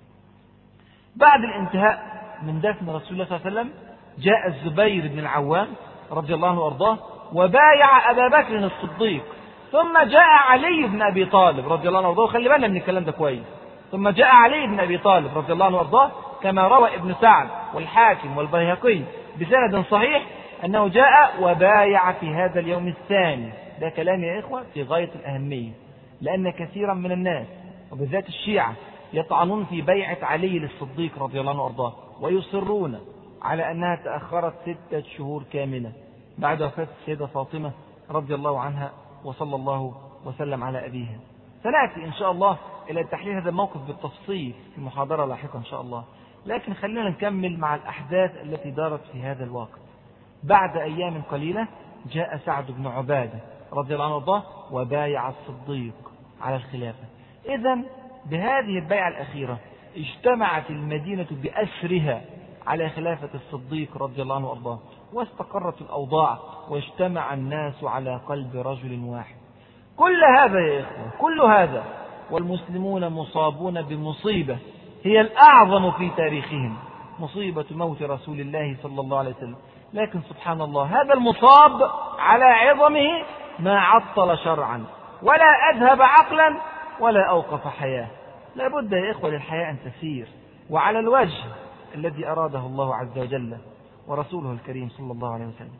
بعد الانتهاء من دفن رسول الله صلى الله عليه وسلم جاء الزبير بن العوام رضي الله عنه وارضاه وبايع أبا بكر الصديق، ثم جاء علي بن أبي طالب رضي الله عنه وارضاه. خلي بالنا من الكلام ده كويس. ثم جاء علي بن أبي طالب رضي الله عنه وارضاه كما روى ابن سعد والحاكم والبيهقي بسند صحيح أنه جاء وبايع في هذا اليوم الثاني. ده كلام يا إخوة في غاية الأهمية، لأن كثيرا من الناس وبالذات الشيعة يطعنون في بيعة علي للصديق رضي الله عنه وارضاه، ويصرون على أنها تأخرت ستة شهور كاملة بعد وفاة السيدة فاطمة رضي الله عنها وصلى الله وسلم على أبيها. سنأتي إن شاء الله إلى تحليل هذا الموقف بالتفصيل في محاضرة لاحقة إن شاء الله، لكن خلينا نكمل مع الأحداث التي دارت في هذا الوقت. بعد أيام قليلة جاء سعد بن عبادة رضي الله عنه وارضاه وبايع الصديق على الخلافة. إذن بهذه البيعة الأخيرة اجتمعت المدينة بأسرها على خلافة الصديق رضي الله عنه وارضاه، واستقرت الأوضاع واجتمع الناس على قلب رجل واحد. كل هذا يا إخوة كل هذا والمسلمون مصابون بمصيبة هي الأعظم في تاريخهم، مصيبة موت رسول الله صلى الله عليه وسلم. لكن سبحان الله هذا المصاب على عظمه ما عطل شرعا ولا أذهب عقلا ولا أوقف حياة. لا بد يا إخوة للحياة أن تسير وعلى الوجه الذي أراده الله عز وجل ورسوله الكريم صلى الله عليه وسلم.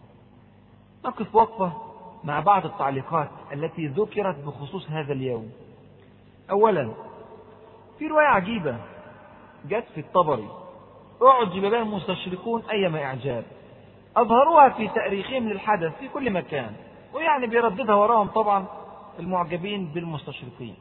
نقف وقفة مع بعض التعليقات التي ذكرت بخصوص هذا اليوم. أولا، في رواية عجيبة جت في الطبري أعجب بها المستشرقون أيما إعجاب، أظهروها في تاريخهم للحدث في كل مكان، ويعني بيرددها وراهم طبعا المعجبين بالمستشرقين.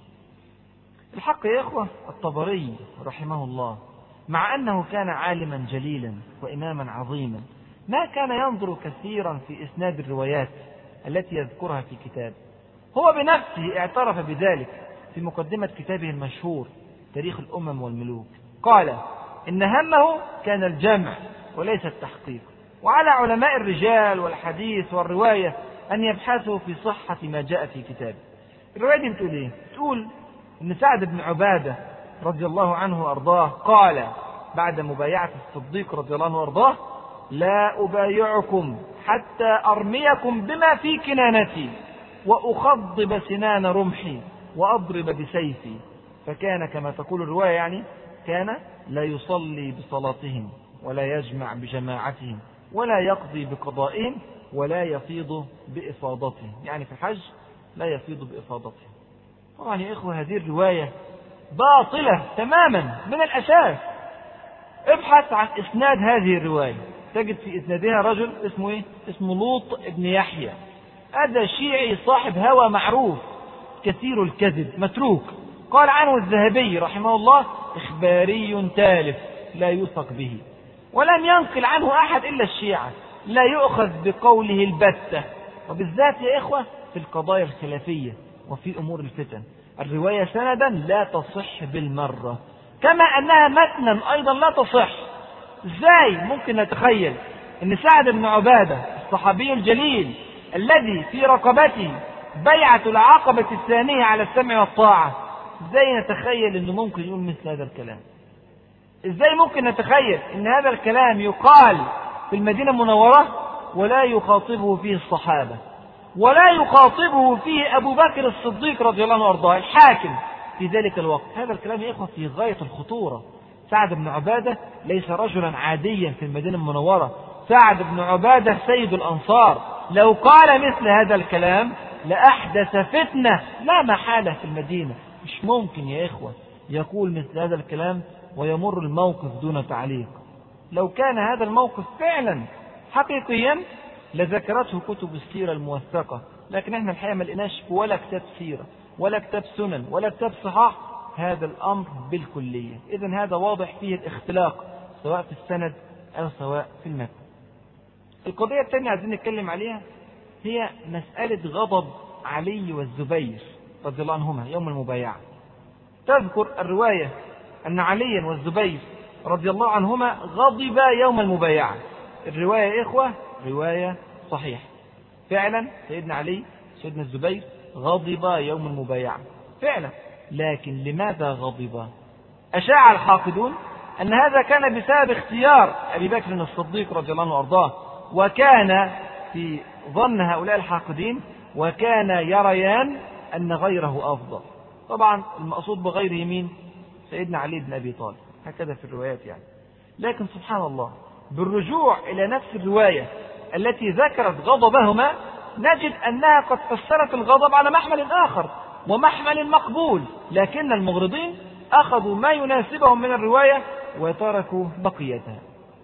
الحق يا إخوة الطبري رحمه الله مع أنه كان عالما جليلا وإماما عظيما ما كان ينظر كثيرا في إسناد الروايات التي يذكرها في كتاب. هو بنفسه اعترف بذلك في مقدمة كتابه المشهور تاريخ الأمم والملوك. قال إن همه كان الجمع وليس التحقيق، وعلى علماء الرجال والحديث والرواية أن يبحثوا في صحة ما جاء في كتابه. الرواية دي بتقول إيه؟ بتقول إن سعد بن عبادة رضي الله عنه وأرضاه قال بعد مبايعة الصديق رضي الله عنه وأرضاه: لا أبايعكم حتى أرميكم بما في كنانتي وأخضب سنان رمحي وأضرب بسيفي. فكان كما تقول الرواية يعني كان لا يصلي بصلاتهم ولا يجمع بجماعتهم ولا يقضي بقضائهم ولا يفيض بإفاضتهم، يعني في الحج لا يفيض بإفاضتهم. طبعا يا إخوة هذه الرواية باطلة تماما من الأساس. ابحث عن إسناد هذه الرواية تجد في إسنادها رجل اسمه إيه؟ اسمه لوط ابن يحيى. هذا شيعي صاحب هوى معروف كثير الكذب متروك. قال عنه الذهبي رحمه الله إخباري تالف لا يوثق به، ولم ينقل عنه أحد إلا الشيعة، لا يؤخذ بقوله البتة، وبالذات يا إخوة في القضايا الخلافية وفي أمور الفتن الرواية سندا لا تصح بالمرة، كما أنها متنا أيضا لا تصح. إزاي ممكن نتخيل أن سعد بن عبادة الصحابي الجليل الذي في رقبته بيعة العقبة الثانية على السمع والطاعة، إزاي نتخيل أنه ممكن يقول مثل هذا الكلام؟ إزاي ممكن نتخيل أن هذا الكلام يقال في المدينة المنورة ولا يخاطبه فيه الصحابة ولا يخاطبه فيه أبو بكر الصديق رضي الله عنه وارضاه الحاكم في ذلك الوقت؟ هذا الكلام يا إخوة في غاية الخطورة. سعد بن عبادة ليس رجلا عاديا في المدينة المنورة، سعد بن عبادة سيد الأنصار، لو قال مثل هذا الكلام لأحدث فتنة لا محالة في المدينة. مش ممكن يا إخوة يقول مثل هذا الكلام ويمر الموقف دون تعليق. لو كان هذا الموقف فعلا حقيقيا لذكرته كتب السيرة الموثقة، لكن احنا الحقيقة ما لقيناش ولا كتاب سيرة ولا كتاب سنن ولا كتاب صحاح هذا الأمر بالكلية. إذن هذا واضح فيه الاختلاق سواء في السند أو سواء في المتن. القضية الثانية عايزين نتكلم عليها هي مسألة غضب علي والزبير رضي الله عنهما يوم المبايعة. تذكر الرواية أن عليا والزبير رضي الله عنهما غضبا يوم المبايعة. الرواية يا إخوة رواية صحيح، فعلا سيدنا علي سيدنا الزبير غضبا يوم المبايعة فعلا، لكن لماذا غضبا؟ أشاع الحاقدون أن هذا كان بسبب اختيار أبي بكر الصديق رضي الله عنه وأرضاه، وكان في ظن هؤلاء الحاقدين وكان يريان أن غيره أفضل. طبعا المقصود بغيره مين؟ سيدنا علي بن أبي طالب، هكذا في الروايات يعني. لكن سبحان الله بالرجوع إلى نفس الرواية التي ذكرت غضبهما نجد أنها قد فسرت الغضب على محمل آخر ومحمل مقبول، لكن المغرضين أخذوا ما يناسبهم من الرواية وتركوا بقيتها.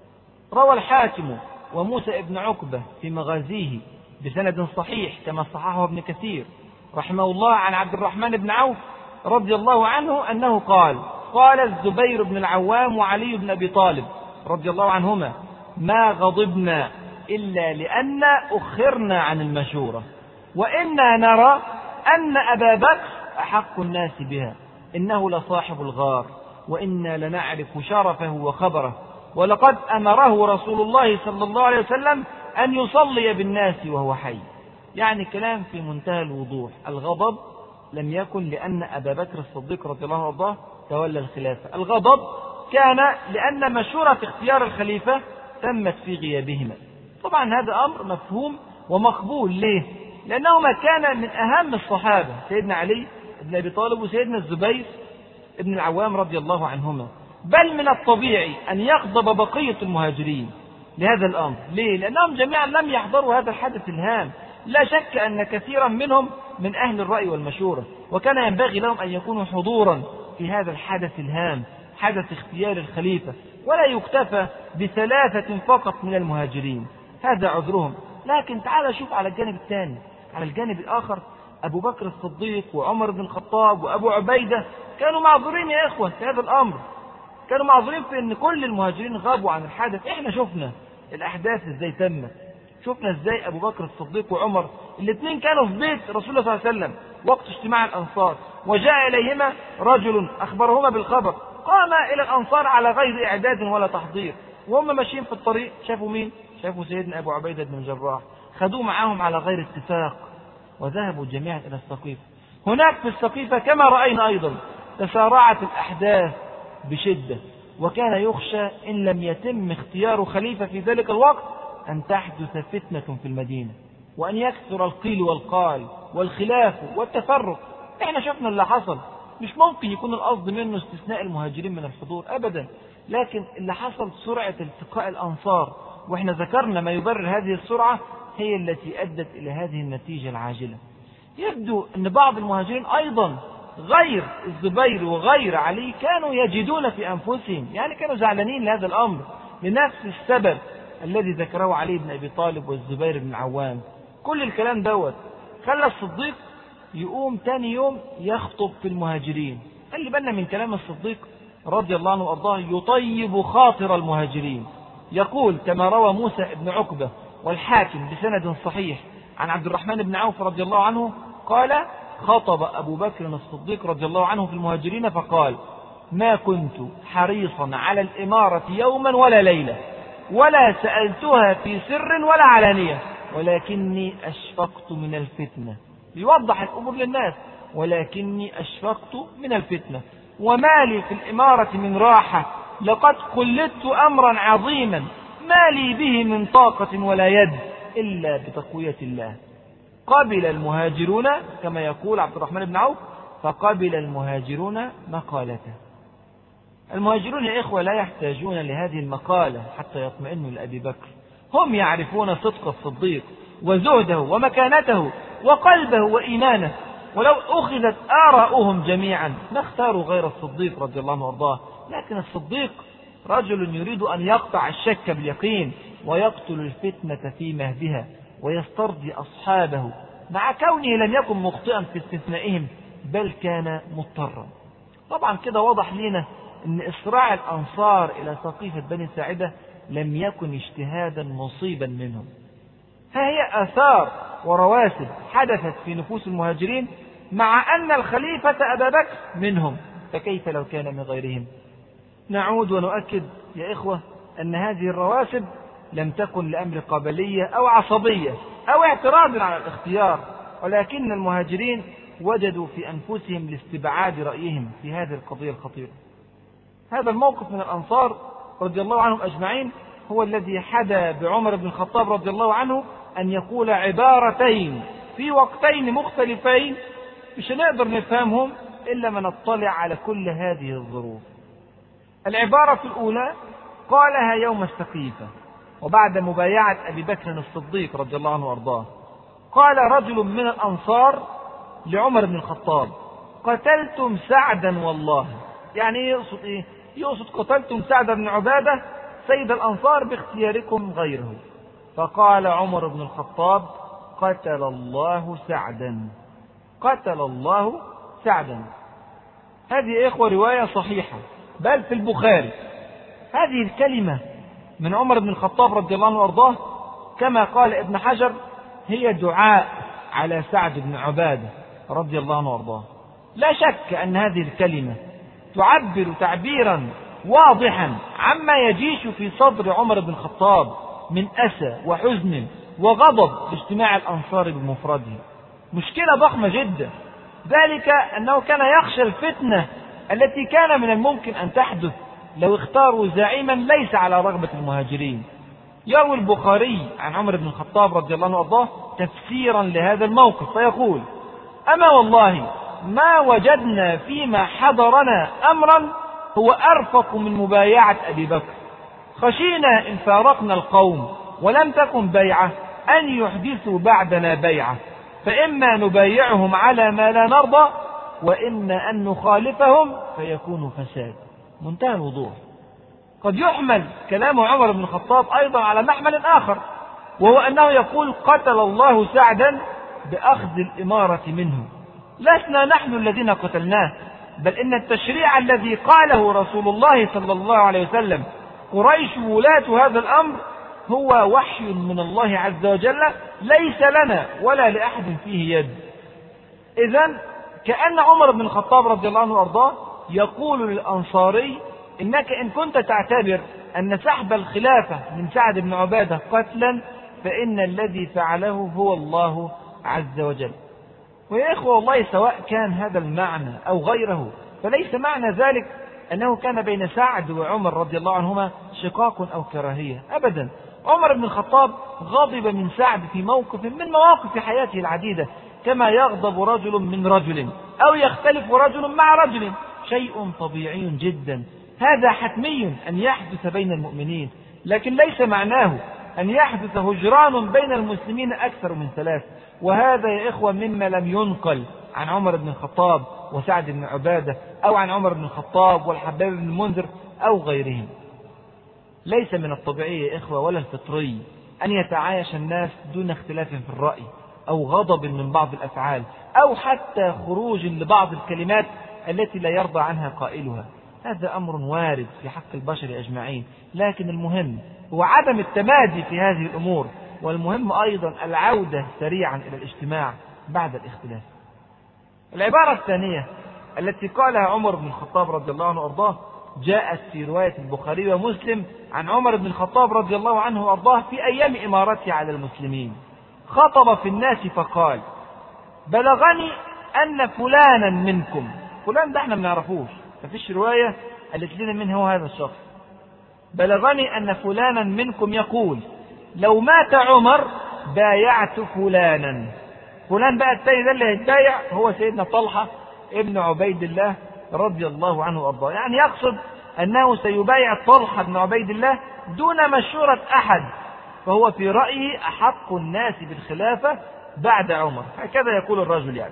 روى الحاكم وموسى ابن عقبة في مغازيه بسند صحيح كما صححه ابن كثير رحمه الله عن عبد الرحمن بن عوف رضي الله عنه أنه قال: قال الزبير بن العوام وعلي بن أبي طالب رضي الله عنهما: ما غضبنا إلا لأن أخرنا عن المشورة، وإنا نرى أن أبا بكر أحق الناس بها، إنه لصاحب الغار، وإنا لنعرف شرفه وخبره، ولقد أمره رسول الله صلى الله عليه وسلم أن يصلي بالناس وهو حي. يعني كلام في منتهى الوضوح. الغضب لم يكن لأن أبا بكر الصديق رضي الله عنه تولى الخلافة، الغضب كان لأن مشورة اختيار الخليفة تمت في غيابهما. طبعا هذا أمر مفهوم ومقبول. ليه؟ لأنهما كان من أهم الصحابة، سيدنا علي بن أبي طالب وسيدنا الزبير بن العوام رضي الله عنهما، بل من الطبيعي أن يغضب بقية المهاجرين لهذا الأمر. ليه؟ لأنهم جميعا لم يحضروا هذا الحدث الهام. لا شك أن كثيرا منهم من أهل الرأي والمشورة، وكان ينبغي لهم أن يكونوا حضورا في هذا الحدث الهام، حدث اختيار الخليفة، ولا يكتفى بثلاثة فقط من المهاجرين، هذا عذرهم. لكن تعال شوف على الجانب الثاني، على الجانب الآخر أبو بكر الصديق وعمر بن الخطاب وأبو عبيدة كانوا معذورين يا إخوة في هذا الأمر، كانوا معذورين في أن كل المهاجرين غابوا عن الحدث. إحنا شفنا الأحداث إزاي تمت، شفنا إزاي أبو بكر الصديق وعمر الاثنين كانوا في بيت رسول الله صلى الله عليه وسلم وقت اجتماع الأنصار، وجاء إليهما رجل أخبرهما بالخبر، قام إلى الأنصار على غير إعداد ولا تحضير، وهم ماشيين في الطريق شافوا مين؟ شافوا سيدنا أبو عبيدة بن الجراح، خدوه معاهم على غير اتفاق وذهبوا جميعا إلى السقيفة. هناك في السقيفة كما رأينا أيضا تسارعت الأحداث بشدة، وكان يخشى إن لم يتم اختيار خليفة في ذلك الوقت أن تحدث فتنة في المدينة، وأن يكثر القيل والقال والخلاف والتفرق. احنا شفنا اللي حصل، مش ممكن يكون القصد منه استثناء المهاجرين من الحضور أبدا، لكن اللي حصل سرعة التقاء الأنصار وإحنا ذكرنا ما يبرر هذه السرعة هي التي أدت إلى هذه النتيجة العاجلة. يبدو أن بعض المهاجرين أيضا غير الزبير وغير علي كانوا يجدون في أنفسهم، يعني كانوا زعلانين لهذا الأمر لنفس السبب الذي ذكره علي بن أبي طالب والزبير بن العوام. كل الكلام دوت خلى الصديق يقوم تاني يوم يخطب في المهاجرين. خلي بالنا من كلام الصديق رضي الله عنه وأرضاه، يطيب خاطر المهاجرين. يقول كما روى موسى بن عقبة والحاكم بسند صحيح عن عبد الرحمن بن عوف رضي الله عنه قال: خطب أبو بكر الصديق رضي الله عنه في المهاجرين فقال: ما كنت حريصا على الإمارة يوما ولا ليلة، ولا سألتها في سر ولا علانية، ولكني أشفقت من الفتنة. يوضح الأمور للناس: ولكني أشفقت من الفتنة، وما لي في الإمارة من راحة، لقد قلدت أمرا عظيما ما لي به من طاقة ولا يد إلا بتقوية الله. قبل المهاجرون كما يقول عبد الرحمن بن عوف، فقبل المهاجرون مقالته. المهاجرون يا إخوة لا يحتاجون لهذه المقالة حتى يطمئنوا لأبي بكر، هم يعرفون صدق الصديق وزهده ومكانته وقلبه وإيمانه، ولو أخذت آراؤهم جميعا ما اختاروا غير الصديق رضي الله عنه وارضاه. لكن الصديق رجل يريد أن يقطع الشك باليقين ويقتل الفتنة في مهدها ويسترضي أصحابه، مع كونه لم يكن مخطئا في استثنائهم بل كان مضطرا. طبعا كده واضح لنا أن إسراع الأنصار إلى سقيفة بني ساعدة لم يكن اجتهادا مصيبا منهم، ها هي آثار ورواسب حدثت في نفوس المهاجرين، مع أن الخليفة أبا بكر منهم، فكيف لو كان من غيرهم؟ نعود ونؤكد يا إخوة أن هذه الرواسب لم تكن لأمر قبلية أو عصبية أو اعتراض على الاختيار، ولكن المهاجرين وجدوا في أنفسهم لاستبعاد رأيهم في هذه القضية الخطيرة. هذا الموقف من الأنصار رضي الله عنهم أجمعين هو الذي حدا بعمر بن الخطاب رضي الله عنه أن يقول عبارتين في وقتين مختلفين مش هنقدر نفهمهم إلا ما نطلع على كل هذه الظروف. العبارة الأولى قالها يوم السقيفة وبعد مبايعة أبي بكر الصديق رضي الله عنه وأرضاه. قال رجل من الأنصار لعمر بن الخطاب: قتلتم سعدا والله. يعني يقصد إيه؟ يقصد قتلتم سعد بن عبادة سيد الأنصار باختياركم غيره. فقال عمر بن الخطاب: قتل الله سعدا، قتل الله سعدا. هذه يا إخوة رواية صحيحة بل في البخاري. هذه الكلمة من عمر بن الخطاب رضي الله عنه وارضاه كما قال ابن حجر هي دعاء على سعد بن عبادة رضي الله عنه وارضاه. لا شك أن هذه الكلمة تعبر تعبيرا واضحا عما يجيش في صدر عمر بن الخطاب من أسى وحزن وغضب باجتماع الأنصار بمفرده. مشكلة ضخمة جدا، ذلك أنه كان يخشى الفتنة التي كان من الممكن أن تحدث لو اختاروا زعيما ليس على رغبة المهاجرين. يروي البخاري عن عمر بن الخطاب رضي الله عنه وارضاه تفسيرا لهذا الموقف فيقول: أما والله ما وجدنا فيما حضرنا أمرا هو أرفق من مبايعة أبي بكر، خشينا إن فارقنا القوم ولم تكن بيعة أن يحدثوا بعدنا بيعة، فإما نبايعهم على ما لا نرضى وإما أن نخالفهم فيكون فساد. منتهى الوضوح. قد يحمل كلام عمر بن الخطاب أيضا على محمل آخر، وهو أنه يقول: قتل الله سعدا بأخذ الإمارة منه، لسنا نحن الذين قتلناه، بل إن التشريع الذي قاله رسول الله صلى الله عليه وسلم قريش ولاة هذا الأمر هو وحي من الله عز وجل ليس لنا ولا لأحد فيه يد. إذن كأن عمر بن الخطاب رضي الله عنه وارضاه يقول للأنصاري: إنك إن كنت تعتبر أن سحب الخلافة من سعد بن عبادة قتلا فإن الذي فعله هو الله عز وجل. ويا إخوة والله سواء كان هذا المعنى أو غيره فليس معنى ذلك أنه كان بين سعد وعمر رضي الله عنهما شقاق أو كراهية أبدا. عمر بن الخطاب غضب من سعد في موقف من مواقف حياته العديدة، كما يغضب رجل من رجل أو يختلف رجل مع رجل، شيء طبيعي جدا، هذا حتمي أن يحدث بين المؤمنين. لكن ليس معناه أن يحدث هجران بين المسلمين أكثر من ثلاث. وهذا يا إخوة مما لم ينقل عن عمر بن الخطاب وسعد بن عبادة أو عن عمر بن الخطاب والحباب بن المنذر أو غيرهم. ليس من الطبيعي يا إخوة ولا الفطري أن يتعايش الناس دون اختلاف في الرأي أو غضب من بعض الأفعال أو حتى خروج لبعض الكلمات التي لا يرضى عنها قائلها. هذا أمر وارد في حق البشر أجمعين، لكن المهم هو عدم التمادي في هذه الأمور، والمهم أيضا العودة سريعا إلى الاجتماع بعد الاختلاف. العبارة الثانية التي قالها عمر بن الخطاب رضي الله عنه وأرضاه جاءت في رواية البخاري ومسلم عن عمر بن الخطاب رضي الله عنه وأرضاه في أيام إمارته على المسلمين. خطب في الناس فقال: بلغني أن فلانا منكم، فلان ده احنا ما نعرفوش، مفيش رواية قالت لنا من هو هذا الشخص. بلغني أن فلانا منكم يقول: لو مات عمر بايعت فلانا. فلان بقى التاني ده اللي هيتبايع هو سيدنا طلحة ابن عبيد الله رضي الله عنه وأرضاه، يعني يقصد أنه سيبايع طلحة بن عبيد الله دون مشورة أحد، فهو في رأيه أحق الناس بالخلافة بعد عمر، هكذا يقول الرجل. يعني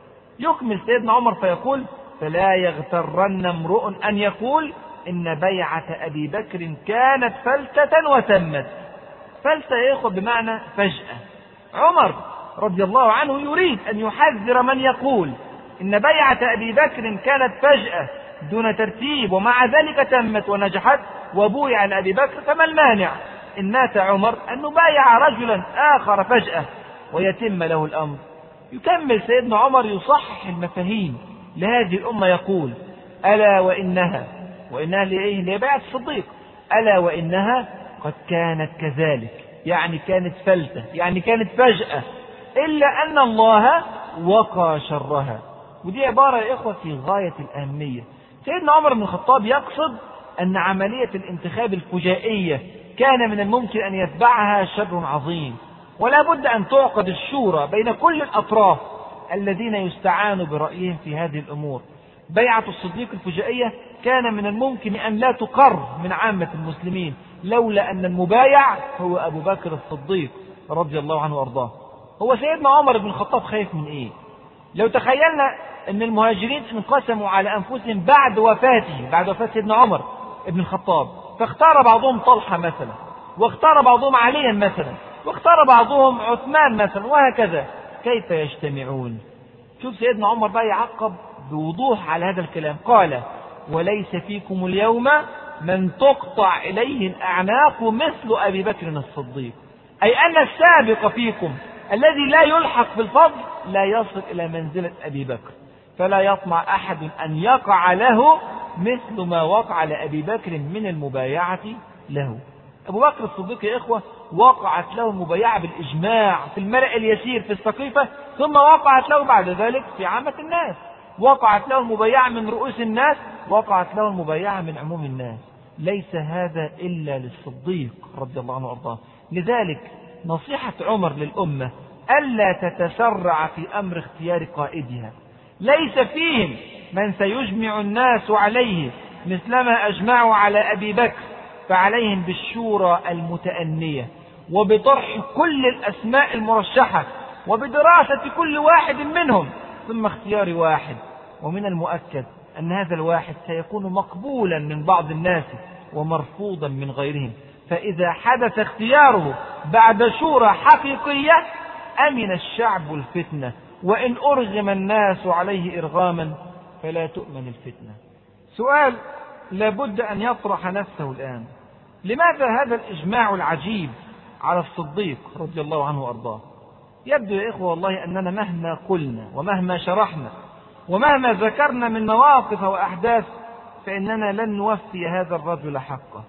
يكمل سيدنا عمر فيقول: فلا يغترن امرؤ أن يقول إن بيعة أبي بكر كانت فلتة وتمت. فلتة يا إخوة بمعنى فجأة. عمر رضي الله عنه يريد أن يحذر من يقول إن بيعة أبي بكر كانت فجأة دون ترتيب ومع ذلك تمت ونجحت وبويع لأبي بكر، فما المانع إن مات عمر أن نبايع رجلا آخر فجأة ويتم له الأمر. يكمل سيدنا عمر يصحح المفاهيم لهذه الأمة يقول: ألا وإنها وإنها لإيه؟ لبيعة الصديق. ألا وإنها قد كانت كذلك، يعني كانت فلتة، يعني كانت فجأة، إلا أن الله وقى شرها. ودي عبارة يا إخوة في غاية الأهمية. سيدنا عمر بن الخطاب يقصد أن عملية الانتخاب الفجائية كان من الممكن أن يتبعها شر عظيم، ولا بد أن تعقد الشورى بين كل الأطراف الذين يستعان برأيهم في هذه الأمور. بيعة الصديق الفجائية كان من الممكن أن لا تقر من عامة المسلمين لولا أن المبايع هو أبو بكر الصديق رضي الله عنه وأرضاه. هو سيدنا عمر بن الخطاب خايف من إيه؟ لو تخيلنا أن المهاجرين انقسموا على أنفسهم بعد وفاته، بعد وفاة سيدنا عمر بن الخطاب، فاختار بعضهم طلحة مثلا، واختار بعضهم عليا مثلا، واختار بعضهم عثمان مثلا، وهكذا، كيف يجتمعون؟ شوف سيدنا عمر بقى يعقب بوضوح على هذا الكلام، قال: وليس فيكم اليوم من تقطع إليه الأعناق مثل أبي بكر الصديق، أي أن السابق فيكم الذي لا يلحق بالفضل لا يصل إلى منزلة أبي بكر، فلا يطمع أحد أن يقع له مثل ما وقع لأبي بكر من المبايعة له. أبو بكر الصديق يا إخوة وقعت له المبايعة بالإجماع في الملأ اليسير في السقيفة، ثم وقعت له بعد ذلك في عامة الناس، وقعت له المبايعة من رؤوس الناس، وقعت له المبايعة من عموم الناس. ليس هذا إلا للصديق رضي الله عنه وأرضاه. لذلك نصيحة عمر للأمة ألا تتسرع في أمر اختيار قائدها. ليس فيهم من سيجمع الناس عليه مثلما أجمعوا على أبي بكر، فعليهم بالشورى المتأنية وبطرح كل الأسماء المرشحة وبدراسة كل واحد منهم ثم اختيار واحد، ومن المؤكد أن هذا الواحد سيكون مقبولا من بعض الناس ومرفوضا من غيرهم، فإذا حدث اختياره بعد شورى حقيقية أمن الشعب الفتنة، وإن أرغم الناس عليه إرغاما فلا تؤمن الفتنة. سؤال لابد أن يطرح نفسه الآن: لماذا هذا الإجماع العجيب على الصديق رضي الله عنه وأرضاه؟ يبدو يا إخوة والله أننا مهما قلنا ومهما شرحنا ومهما ذكرنا من مواقف وأحداث فإننا لن نوفي هذا الرجل حقه.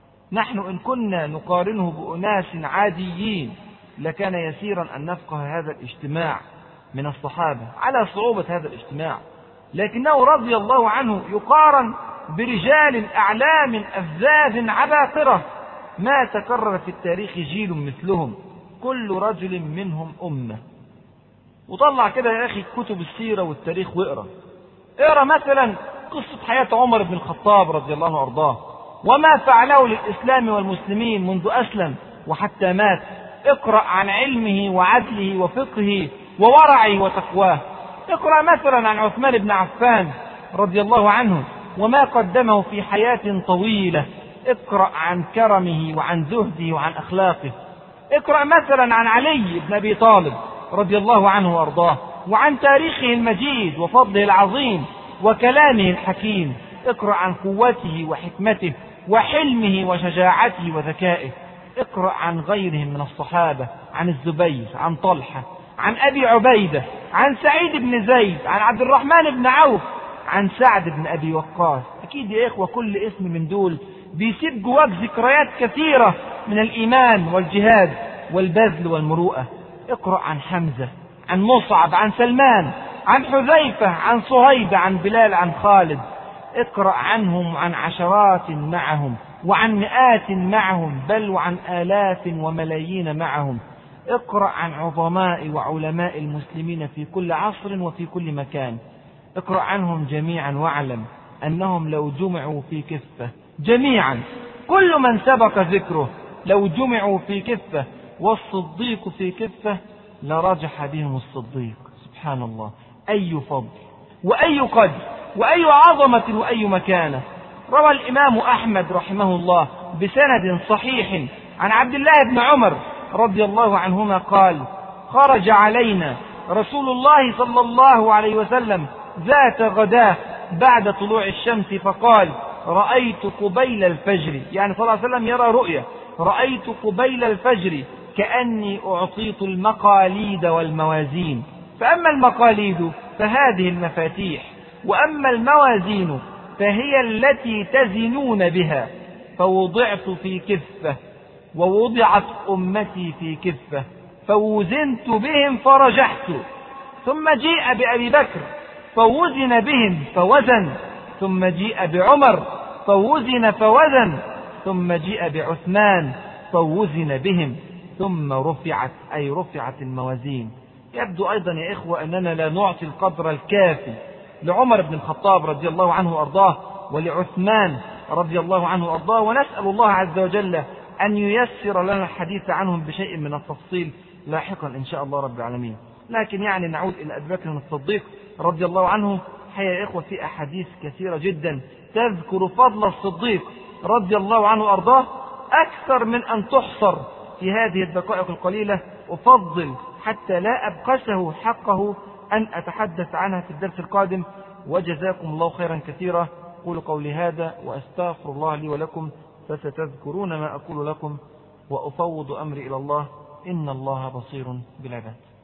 نحن إن كنا نقارنه بأناس عاديين لكان يسيرا أن نفقه هذا الاجتماع من الصحابة على صعوبة هذا الاجتماع، لكنه رضي الله عنه يقارن برجال أعلام أفذاذ عباقرة ما تكرر في التاريخ جيل مثلهم، كل رجل منهم أمة. وطلع كده يا أخي كتب السيرة والتاريخ واقرأ اقرأ مثلا قصة حياة عمر بن الخطاب رضي الله عنه وأرضاه، وما فعله للإسلام والمسلمين منذ أسلم وحتى مات. اقرأ عن علمه وعدله وفقهه وورعه وتقواه. اقرأ مثلا عن عثمان بن عفان رضي الله عنه وما قدمه في حياة طويلة. اقرأ عن كرمه وعن زهده وعن أخلاقه. اقرأ مثلا عن علي بن أبي طالب رضي الله عنه وأرضاه وعن تاريخه المجيد وفضله العظيم وكلامه الحكيم. اقرأ عن قوته وحكمته وحلمه وشجاعته وذكائه. اقرأ عن غيرهم من الصحابة، عن الزبير، عن طلحة، عن أبي عبيدة، عن سعيد بن زيد، عن عبد الرحمن بن عوف، عن سعد بن أبي وقاص. أكيد يا إخوة كل اسم من دول بيسيب جواك ذكريات كثيرة من الإيمان والجهاد والبذل والمروءة. اقرأ عن حمزة، عن مصعب، عن سلمان، عن حذيفة، عن صهيب، عن بلال، عن خالد. اقرأ عنهم وعن عشرات معهم وعن مئات معهم، بل وعن آلاف وملايين معهم. اقرأ عن عظماء وعلماء المسلمين في كل عصر وفي كل مكان. اقرأ عنهم جميعا واعلم أنهم لو جمعوا في كفة جميعا، كل من سبق ذكره، لو جمعوا في كفة والصديق في كفة لرجح بهم الصديق. سبحان الله، أي فضل وأي قدر وأي عظمة وأي مكانة. روى الإمام أحمد رحمه الله بسند صحيح عن عبد الله بن عمر رضي الله عنهما قال: خرج علينا رسول الله صلى الله عليه وسلم ذات غداة بعد طلوع الشمس فقال: رأيت قبيل الفجر، يعني صلى الله عليه وسلم يرى رؤيا، رأيت قبيل الفجر كأني أعطيت المقاليد والموازين، فأما المقاليد فهذه المفاتيح، وأما الموازين فهي التي تزنون بها، فوضعت في كفة ووضعت أمتي في كفة فوزنت بهم فرجحت، ثم جيء بأبي بكر فوزن بهم فوزن، ثم جيء بعمر فوزن فوزن، ثم جيء بعثمان فوزن بهم، ثم رفعت أي رفعت الموازين. يبدو أيضا يا إخوة أننا لا نعطي القدر الكافي لعمر بن الخطاب رضي الله عنه وأرضاه ولعثمان رضي الله عنه وأرضاه، ونسأل الله عز وجل أن ييسر لنا الحديث عنهم بشيء من التفصيل لاحقا إن شاء الله رب العالمين. لكن يعني نعود إلى أبي بكر الصديق رضي الله عنه. حقيقة يا إخوة في أحاديث كثيرة جدا تذكر فضل الصديق رضي الله عنه وأرضاه أكثر من أن تحصر في هذه الدقائق القليلة. أفضل حتى لا أبقسه حقه أن أتحدث عنها في الدرس القادم. وجزاكم الله خيرا كثيرا. قولوا قولي هذا وأستغفر الله لي ولكم، فستذكرون ما أقول لكم، وأفوض أمري إلى الله، إن الله بصير بالعباد.